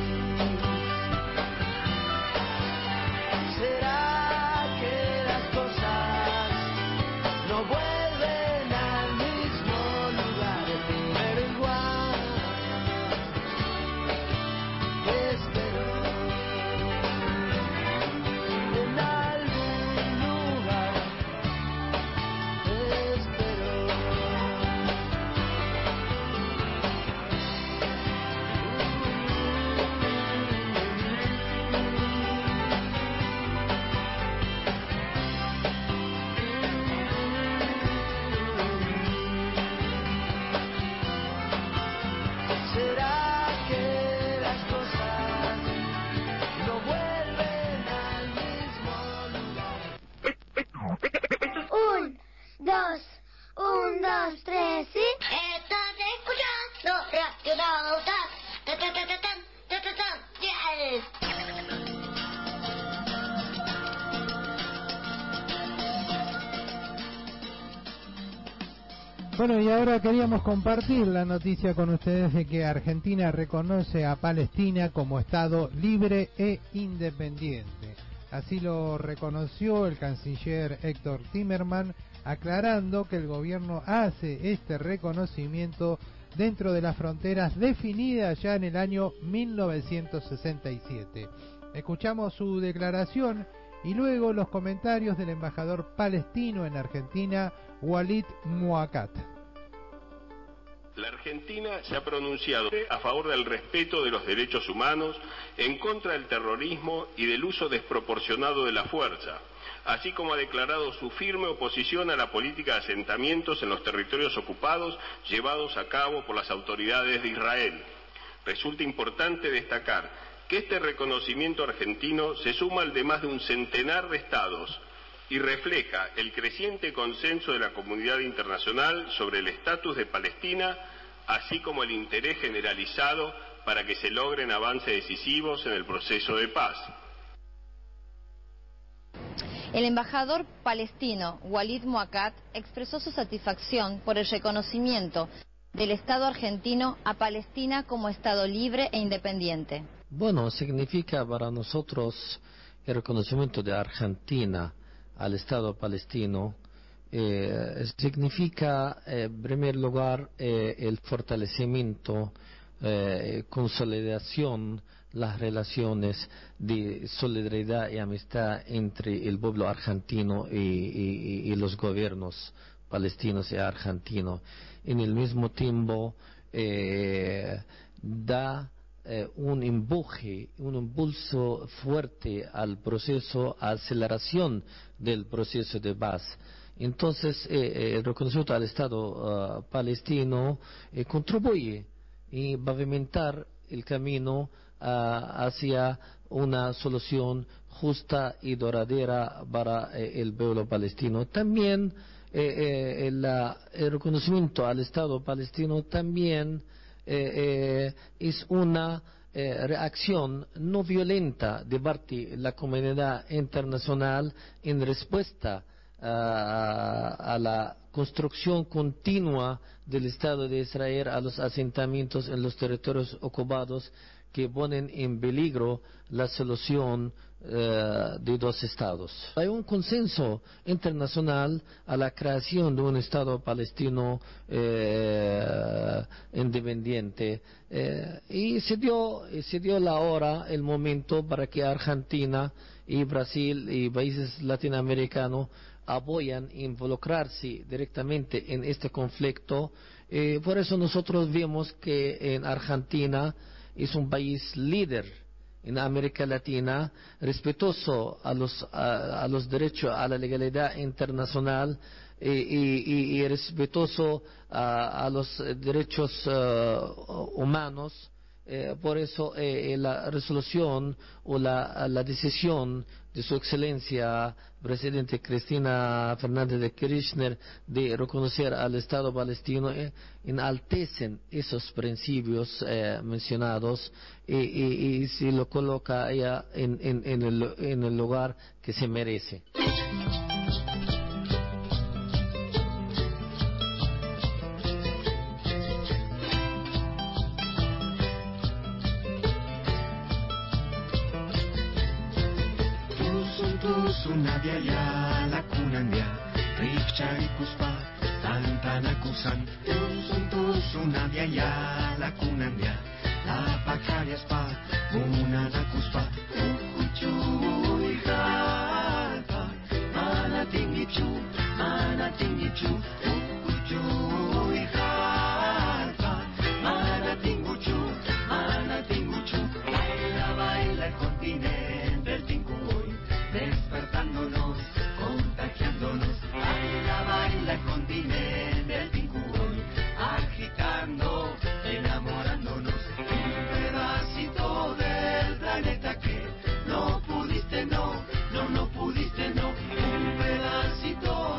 ¿Será que las cosas no vuelven al mismo lugar? Pero igual te espero en algún lugar. Te espero. ¿Será que las cosas no vuelven al mismo lugar? Un, dos, un, dos, tres, y... Estás escuchando Radionauta. Ta, ta, ta, ta, ta, ta, ta, ta, yes. Bueno, y ahora queríamos compartir la noticia con ustedes de que Argentina reconoce a Palestina como Estado libre e independiente. Así lo reconoció el canciller Héctor Timerman, aclarando que el gobierno hace este reconocimiento dentro de las fronteras definidas ya en el año mil novecientos sesenta y siete. Escuchamos su declaración y luego los comentarios del embajador palestino en Argentina, Walid Muakat. La Argentina se ha pronunciado a favor del respeto de los derechos humanos, en contra del terrorismo y del uso desproporcionado de la fuerza, así como ha declarado su firme oposición a la política de asentamientos en los territorios ocupados llevados a cabo por las autoridades de Israel. Resulta importante destacar que este reconocimiento argentino se suma al de más de un centenar de estados y refleja el creciente consenso de la comunidad internacional sobre el estatus de Palestina, así como el interés generalizado para que se logren avances decisivos en el proceso de paz. El embajador palestino Walid Muakat expresó su satisfacción por el reconocimiento del Estado argentino a Palestina como Estado libre e independiente. Bueno, significa para nosotros el reconocimiento de Argentina al Estado palestino, eh, significa eh, en primer lugar eh, el fortalecimiento, eh, consolidación, las relaciones de solidaridad y amistad entre el pueblo argentino y, y, y los gobiernos palestinos y argentinos. En el mismo tiempo eh, da Eh, un empuje, un impulso fuerte al proceso, a aceleración del proceso de paz. Entonces, eh, el reconocimiento al Estado uh, palestino eh, contribuye y va a pavimentar el camino uh, hacia una solución justa y duradera para eh, el pueblo palestino. También eh, eh, el, el reconocimiento al Estado palestino también eh, eh, es una eh, reacción no violenta de parte de la comunidad internacional en respuesta a, a la construcción continua del Estado de Israel a los asentamientos en los territorios ocupados que ponen en peligro la solución eh, de dos estados. Hay un consenso internacional a la creación de un Estado palestino eh, independiente eh, y se dio, se dio la hora, el momento para que Argentina y Brasil y países latinoamericanos apoyan involucrarse directamente en este conflicto. Eh, por eso nosotros vemos que en Argentina es un país líder en América Latina, respetuoso a los, a, a los derechos, a la legalidad internacional y, y, y respetuoso a, a los derechos uh, humanos. Eh, por eso eh, la resolución o la, la decisión de su excelencia presidente Cristina Fernández de Kirchner de reconocer al Estado palestino eh, enaltecen esos principios eh, mencionados y, y, y se lo coloca ella en, en, en, el, en el lugar que se merece. Sunabiaya lakunanya Rikchari kuspa tantanakusan Tusuntu sunabiaya lakunanya Lapakariaspa munanakuspa Ukuchu ikalpa Manatingichu Manatingichu Ukuchu ikalpa Manatinguchu Manatinguchu Baila, baila el continente el tincuy despertándonos, contagiándonos, baila, baila el continente, el tincuy, agitando, enamorándonos, un pedacito del planeta que no pudiste, no, no, no pudiste, no, un pedacito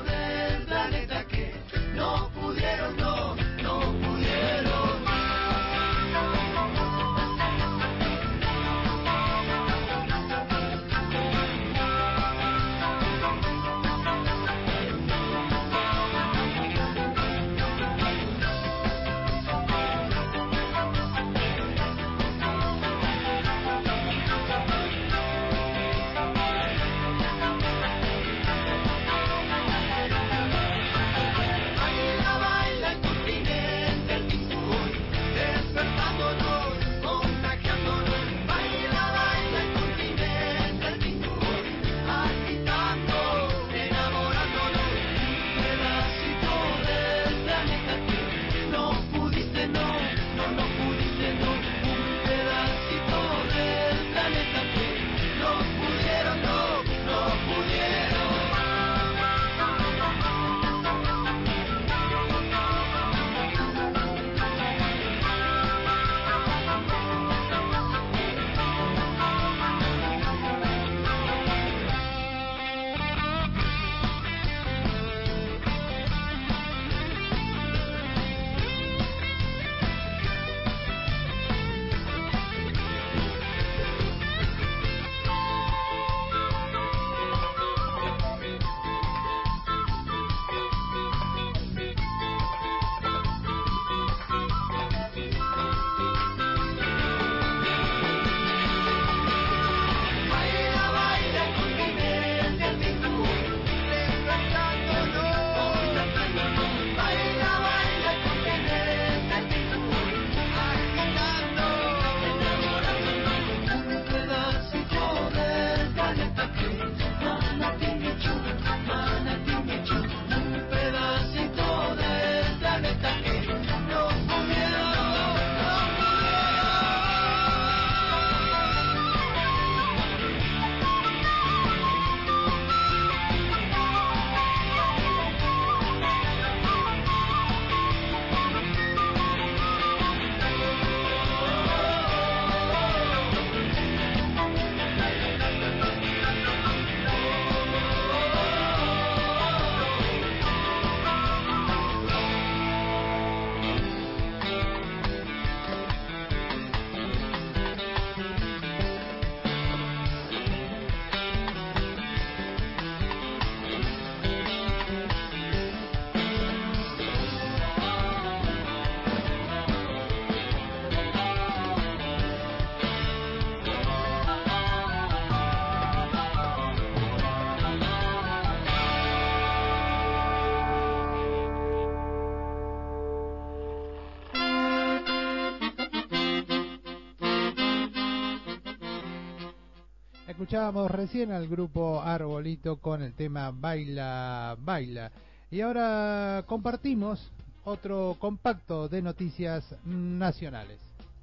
Escuchábamos recién al grupo Arbolito con el tema Baila, Baila. Y ahora compartimos otro compacto de noticias nacionales.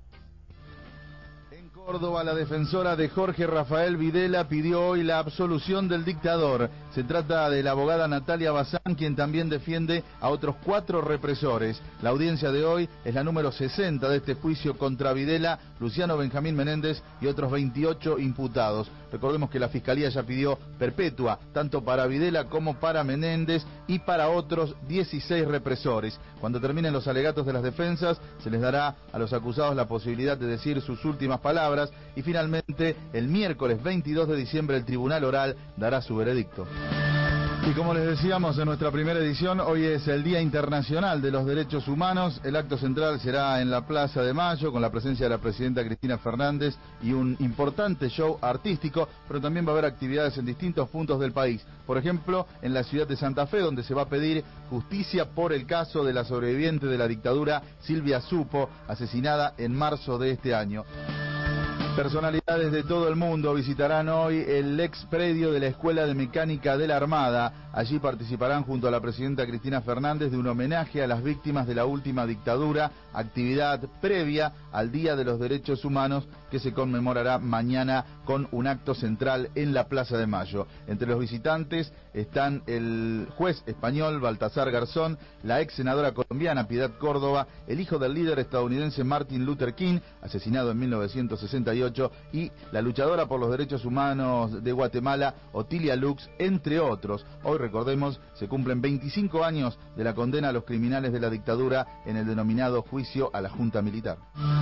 En Córdoba, la defensora de Jorge Rafael Videla pidió hoy la absolución del dictador. Se trata de la abogada Natalia Bazán, quien también defiende a otros cuatro represores. La audiencia de hoy es la número sesenta de este juicio contra Videla, Luciano Benjamín Menéndez y otros veintiocho imputados. Recordemos que la Fiscalía ya pidió perpetua, tanto para Videla como para Menéndez y para otros dieciséis represores. Cuando terminen los alegatos de las defensas, se les dará a los acusados la posibilidad de decir sus últimas palabras y finalmente el miércoles veintidós de diciembre el Tribunal Oral dará su veredicto. Y como les decíamos en nuestra primera edición, hoy es el Día Internacional de los Derechos Humanos. El acto central será en la Plaza de Mayo, con la presencia de la presidenta Cristina Fernández y un importante show artístico, pero también va a haber actividades en distintos puntos del país. Por ejemplo, en la ciudad de Santa Fe, donde se va a pedir justicia por el caso de la sobreviviente de la dictadura, Silvia Supo, asesinada en marzo de este año. Personalidades de todo el mundo visitarán hoy el ex predio de la Escuela de Mecánica de la Armada. Allí participarán junto a la presidenta Cristina Fernández de un homenaje a las víctimas de la última dictadura, actividad previa al Día de los Derechos Humanos que se conmemorará mañana con un acto central en la Plaza de Mayo. Entre los visitantes están el juez español Baltasar Garzón, la ex senadora colombiana Piedad Córdoba, el hijo del líder estadounidense Martin Luther King, asesinado en mil novecientos sesenta y ocho, y la luchadora por los derechos humanos de Guatemala, Otilia Lux, entre otros. Hoy, recordemos, se cumplen veinticinco años de la condena a los criminales de la dictadura en el denominado juicio a la Junta Militar.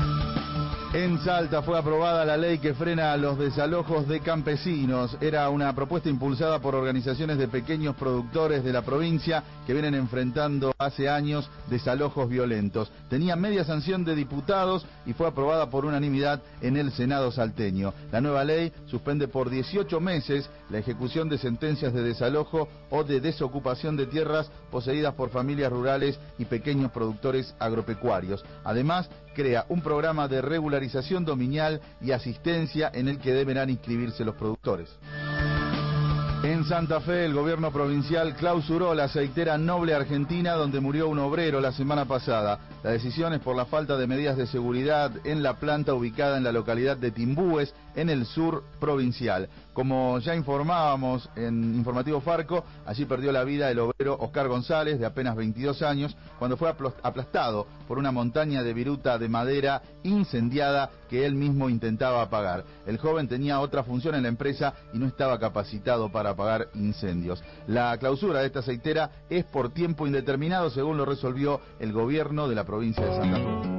En Salta fue aprobada la ley que frena los desalojos de campesinos. Era una propuesta impulsada por organizaciones de pequeños productores de la provincia que vienen enfrentando hace años desalojos violentos. Tenía media sanción de diputados y fue aprobada por unanimidad en el Senado salteño. La nueva ley suspende por dieciocho meses la ejecución de sentencias de desalojo o de desocupación de tierras poseídas por familias rurales y pequeños productores agropecuarios. Además, crea un programa de regularización dominial y asistencia en el que deberán inscribirse los productores. En Santa Fe, el gobierno provincial clausuró la aceitera Noble Argentina, donde murió un obrero la semana pasada. La decisión es por la falta de medidas de seguridad en la planta ubicada en la localidad de Timbúes, en el sur provincial. Como ya informábamos en Informativo Farco, allí perdió la vida el obrero Oscar González, de apenas veintidós años, cuando fue aplastado por una montaña de viruta de madera incendiada que él mismo intentaba apagar. El joven tenía otra función en la empresa y no estaba capacitado para apagar incendios. La clausura de esta aceitera es por tiempo indeterminado, según lo resolvió el gobierno de la provincia de Santa Fe.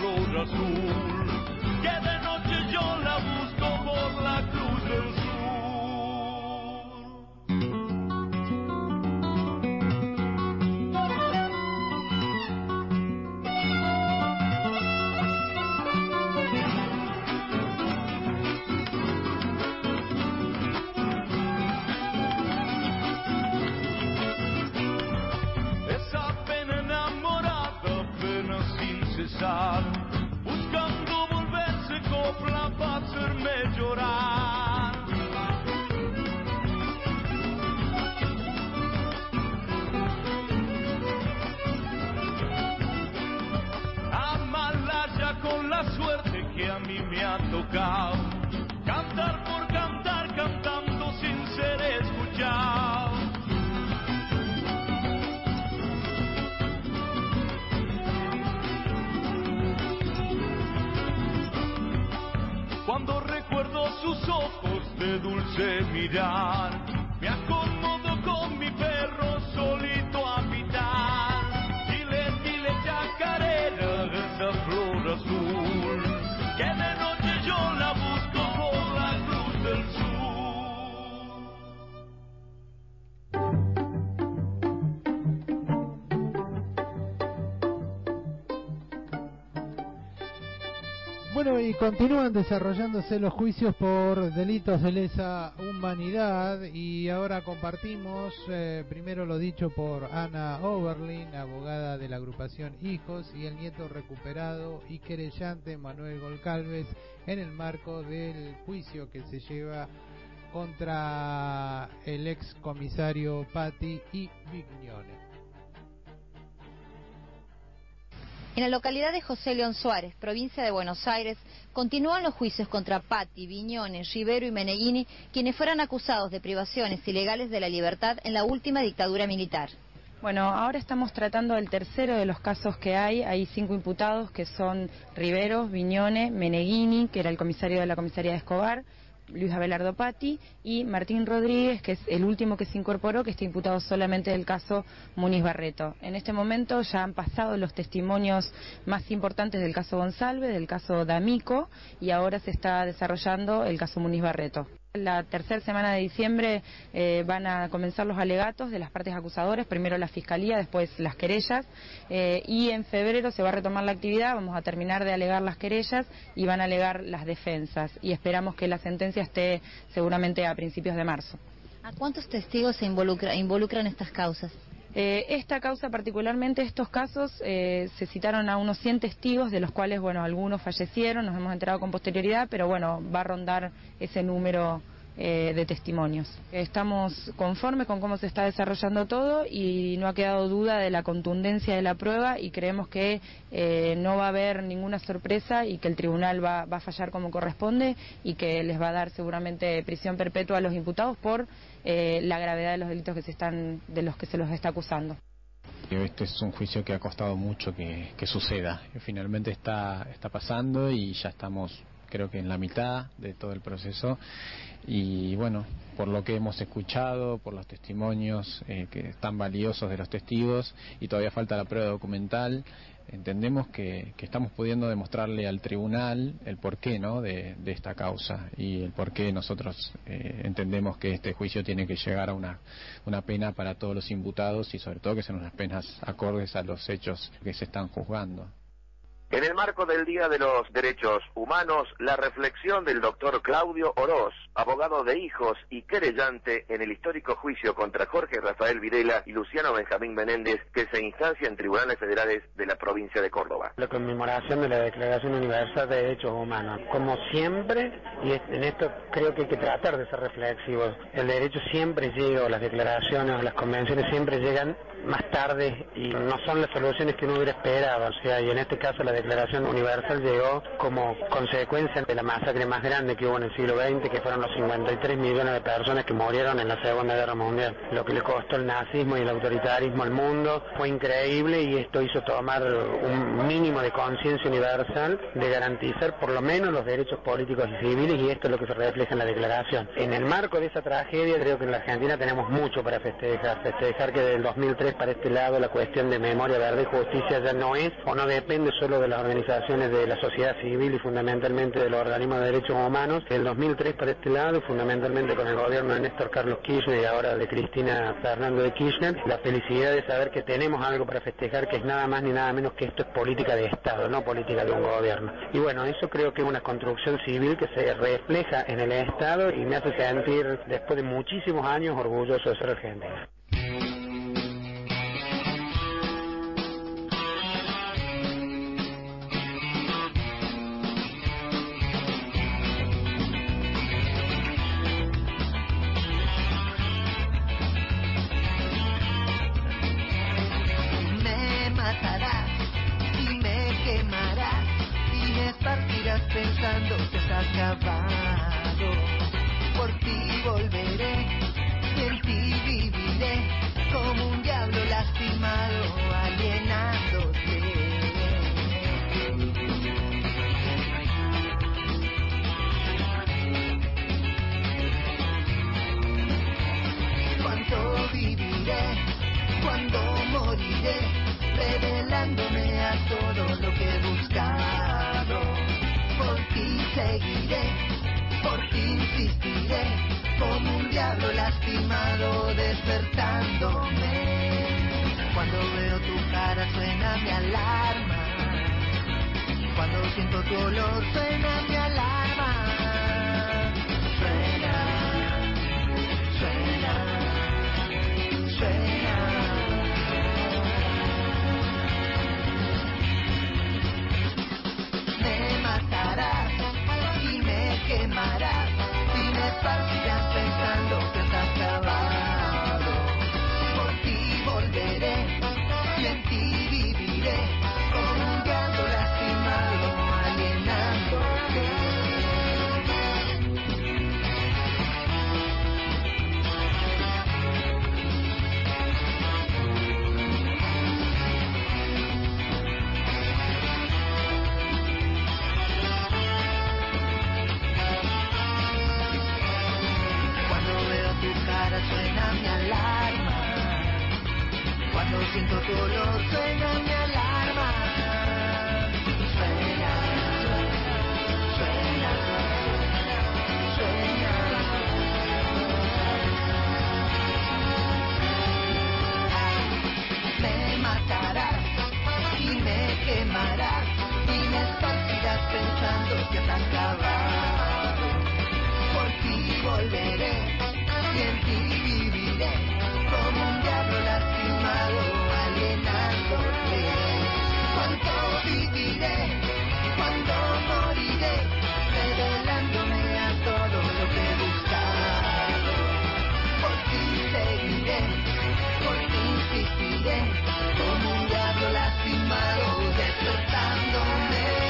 Azul, que de noche yo la busco por la Cruz del Sur. la suerte que a mí me ha tocado. Cantar por cantar, cantando sin ser escuchado. Cuando recuerdo sus ojos de dulce mirar, me acomodo con mi perro solito a pitar. Dile, dile chacarera, esa flor azul, que de noche yo la busco por la luz del sur. Bueno, y continúan desarrollándose los juicios por delitos de lesa humanidad y ahora compartimos eh, primero lo dicho por Ana Oberlin, abogada de la agrupación Hijos, y el nieto recuperado y querellante Manuel Golcalves en el marco del juicio que se lleva contra el ex comisario Patti y Vignone. En la localidad de José León Suárez, provincia de Buenos Aires, continúan los juicios contra Patti, Vignone, Rivero y Meneghini, quienes fueron acusados de privaciones ilegales de la libertad en la última dictadura militar. Bueno, ahora estamos tratando el tercero de los casos que hay. Hay cinco imputados que son Rivero, Vignone, Meneghini, que era el comisario de la comisaría de Escobar, Luis Abelardo Patti, y Martín Rodríguez, que es el último que se incorporó, que está imputado solamente del caso Muniz Barreto. En este momento ya han pasado los testimonios más importantes del caso González, del caso D'Amico, y ahora se está desarrollando el caso Muniz Barreto. La tercera semana de diciembre eh, van a comenzar los alegatos de las partes acusadoras, primero la Fiscalía, después las querellas, eh, y en febrero se va a retomar la actividad, vamos a terminar de alegar las querellas y van a alegar las defensas, y esperamos que la sentencia esté seguramente a principios de marzo. ¿A cuántos testigos se involucra, involucran estas causas? Eh, esta causa particularmente, estos casos, eh, se citaron a unos cien testigos, de los cuales, bueno, algunos fallecieron, nos hemos enterado con posterioridad, pero bueno, va a rondar ese número eh, de testimonios. Estamos conformes con cómo se está desarrollando todo y no ha quedado duda de la contundencia de la prueba y creemos que eh, no va a haber ninguna sorpresa y que el tribunal va, va a fallar como corresponde y que les va a dar seguramente prisión perpetua a los imputados por eh, la gravedad de los delitos que se están, de los que se los está acusando. Este es un juicio que ha costado mucho que, que suceda. Finalmente está, está pasando y ya estamos, creo que en la mitad de todo el proceso. Y bueno, por lo que hemos escuchado, por los testimonios eh, que están valiosos de los testigos y todavía falta la prueba documental, entendemos que, que estamos pudiendo demostrarle al tribunal el porqué, ¿no?, de, de esta causa y el porqué nosotros eh, entendemos que este juicio tiene que llegar a una, una pena para todos los imputados y sobre todo que sean unas penas acordes a los hechos que se están juzgando. En el marco del Día de los Derechos Humanos, la reflexión del doctor Claudio Oroz, abogado de Hijos y querellante en el histórico juicio contra Jorge Rafael Videla y Luciano Benjamín Menéndez, que se instancia en tribunales federales de la provincia de Córdoba. La conmemoración de la Declaración Universal de Derechos Humanos. Como siempre, y en esto creo que hay que tratar de ser reflexivos, el derecho siempre llega, o las declaraciones o las convenciones siempre llegan más tarde y no son las soluciones que uno hubiera esperado, o sea, y en este caso la Declaración Universal llegó como consecuencia de la masacre más grande que hubo en el siglo veinte, que fueron los cincuenta y tres millones de personas que murieron en la Segunda Guerra Mundial. Lo que le costó el nazismo y el autoritarismo al mundo fue increíble y esto hizo tomar un mínimo de conciencia universal de garantizar por lo menos los derechos políticos y civiles, y esto es lo que se refleja en la Declaración. En el marco de esa tragedia creo que en la Argentina tenemos mucho para festejar, festejar que desde el dos mil tres para este lado la cuestión de memoria, verdad y justicia ya no es o no depende solo de las organizaciones de la sociedad civil y fundamentalmente de los organismos de derechos humanos. El dos mil tres para este lado, fundamentalmente con el gobierno de Néstor Carlos Kirchner y ahora de Cristina Fernández de Kirchner, la felicidad de saber que tenemos algo para festejar, que es nada más ni nada menos que esto es política de Estado, no política de un gobierno. Y bueno, eso creo que es una construcción civil que se refleja en el Estado y me hace sentir, después de muchísimos años, orgulloso de ser argentino. Y me quemarás y me esparcirás pensando que has acabado. Por ti volveré y en ti viviré como un diablo lastimado, alienándote. Cuánto viviré, cuando moriré, revelándome a todo lo que he buscado. Por ti seguiré, por ti insistiré, como un diablo lastimado despertándome. Cuando veo tu cara suena mi alarma, cuando siento tu olor suena mi alarma. Suena, suena, suena. Me matarás y me quemarás y me esparcirás pensando que has acabado. Por ti volveré y en ti viviré como un gato lastimado, alienándote. Suena mi alarma, cuando siento tu olor suena mi alarma. Suena, suena, suena. Me matarás y me quemarás y me esparcirás pensando que has acabado. Por ti volveré y en ti viviré como un diablo lastimado, alienándote. Cuánto viviré, cuánto moriré, revelándome a todo lo que he buscado. Por ti seguiré, por ti insistiré, como un diablo lastimado, despertándome.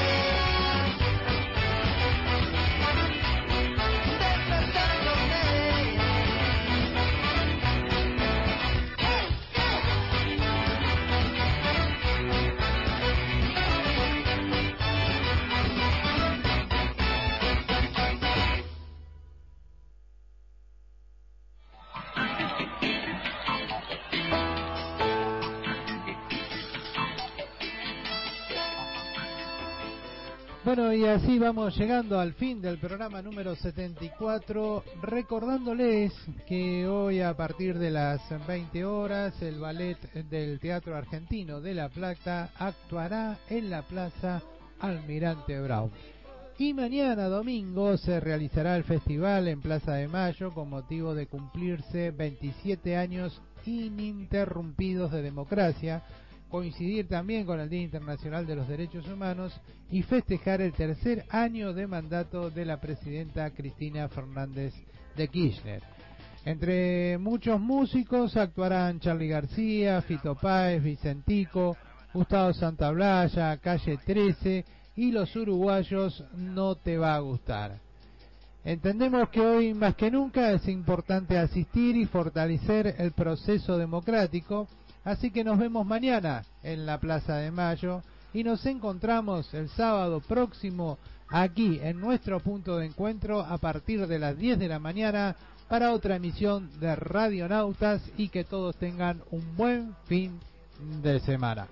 Bueno, y así vamos llegando al fin del programa número setenta y cuatro, recordándoles que hoy a partir de las veinte horas el ballet del Teatro Argentino de La Plata actuará en la Plaza Almirante Brown. Y mañana domingo se realizará el festival en Plaza de Mayo con motivo de cumplirse veintisiete años ininterrumpidos de democracia, coincidir también con el Día Internacional de los Derechos Humanos y festejar el tercer año de mandato de la presidenta Cristina Fernández de Kirchner. Entre muchos músicos actuarán Charly García, Fito Páez, Vicentico, Gustavo Santaolalla, Calle trece y los uruguayos No Te Va a Gustar. Entendemos que hoy más que nunca es importante asistir y fortalecer el proceso democrático. Así que nos vemos mañana en la Plaza de Mayo y nos encontramos el sábado próximo aquí en nuestro punto de encuentro a partir de las diez de la mañana para otra emisión de Radionautas y que todos tengan un buen fin de semana.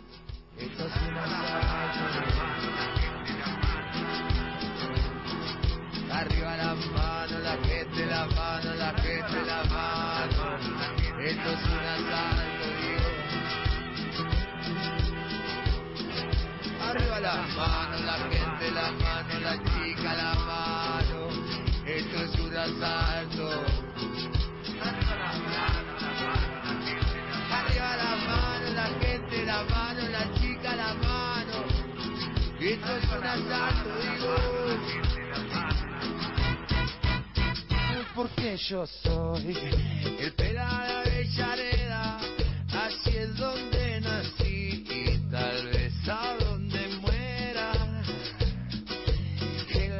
Arriba la mano, la gente, la mano, la gente, la mano. Esto es un asalto, Dios. Arriba la mano, la gente, la mano, la chica, la mano. Esto es un asalto. Arriba la mano, la gente, la mano, la chica, la mano. Esto es un asalto, digo. Porque yo soy el pela de Avellaneda, así es donde nací y tal vez a donde muera. En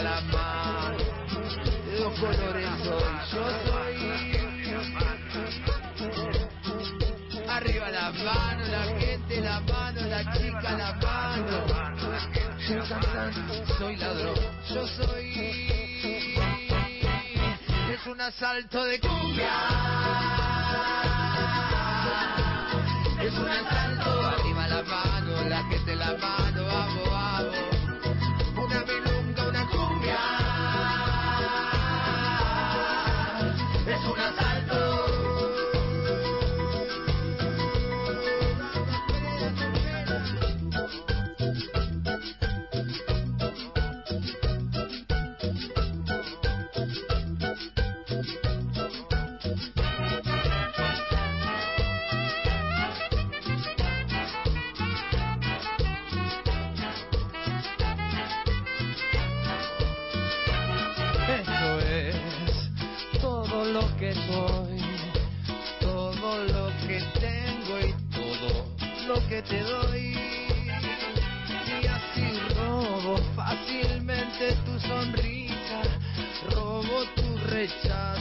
arriba la mano, de dos colores soy, yo soy. Arriba la mano, la gente, la mano, la chica, la mano. Yo cantante, soy ladrón, yo soy. Es un asalto de cumbia. Es un asalto, arriba la mano, la gente, la mano, vamos, vamos. Una milonga, una cumbia. Es un asalto. Que soy, todo lo que tengo y todo lo que te doy, y así robo fácilmente tu sonrisa, robo tu rechazo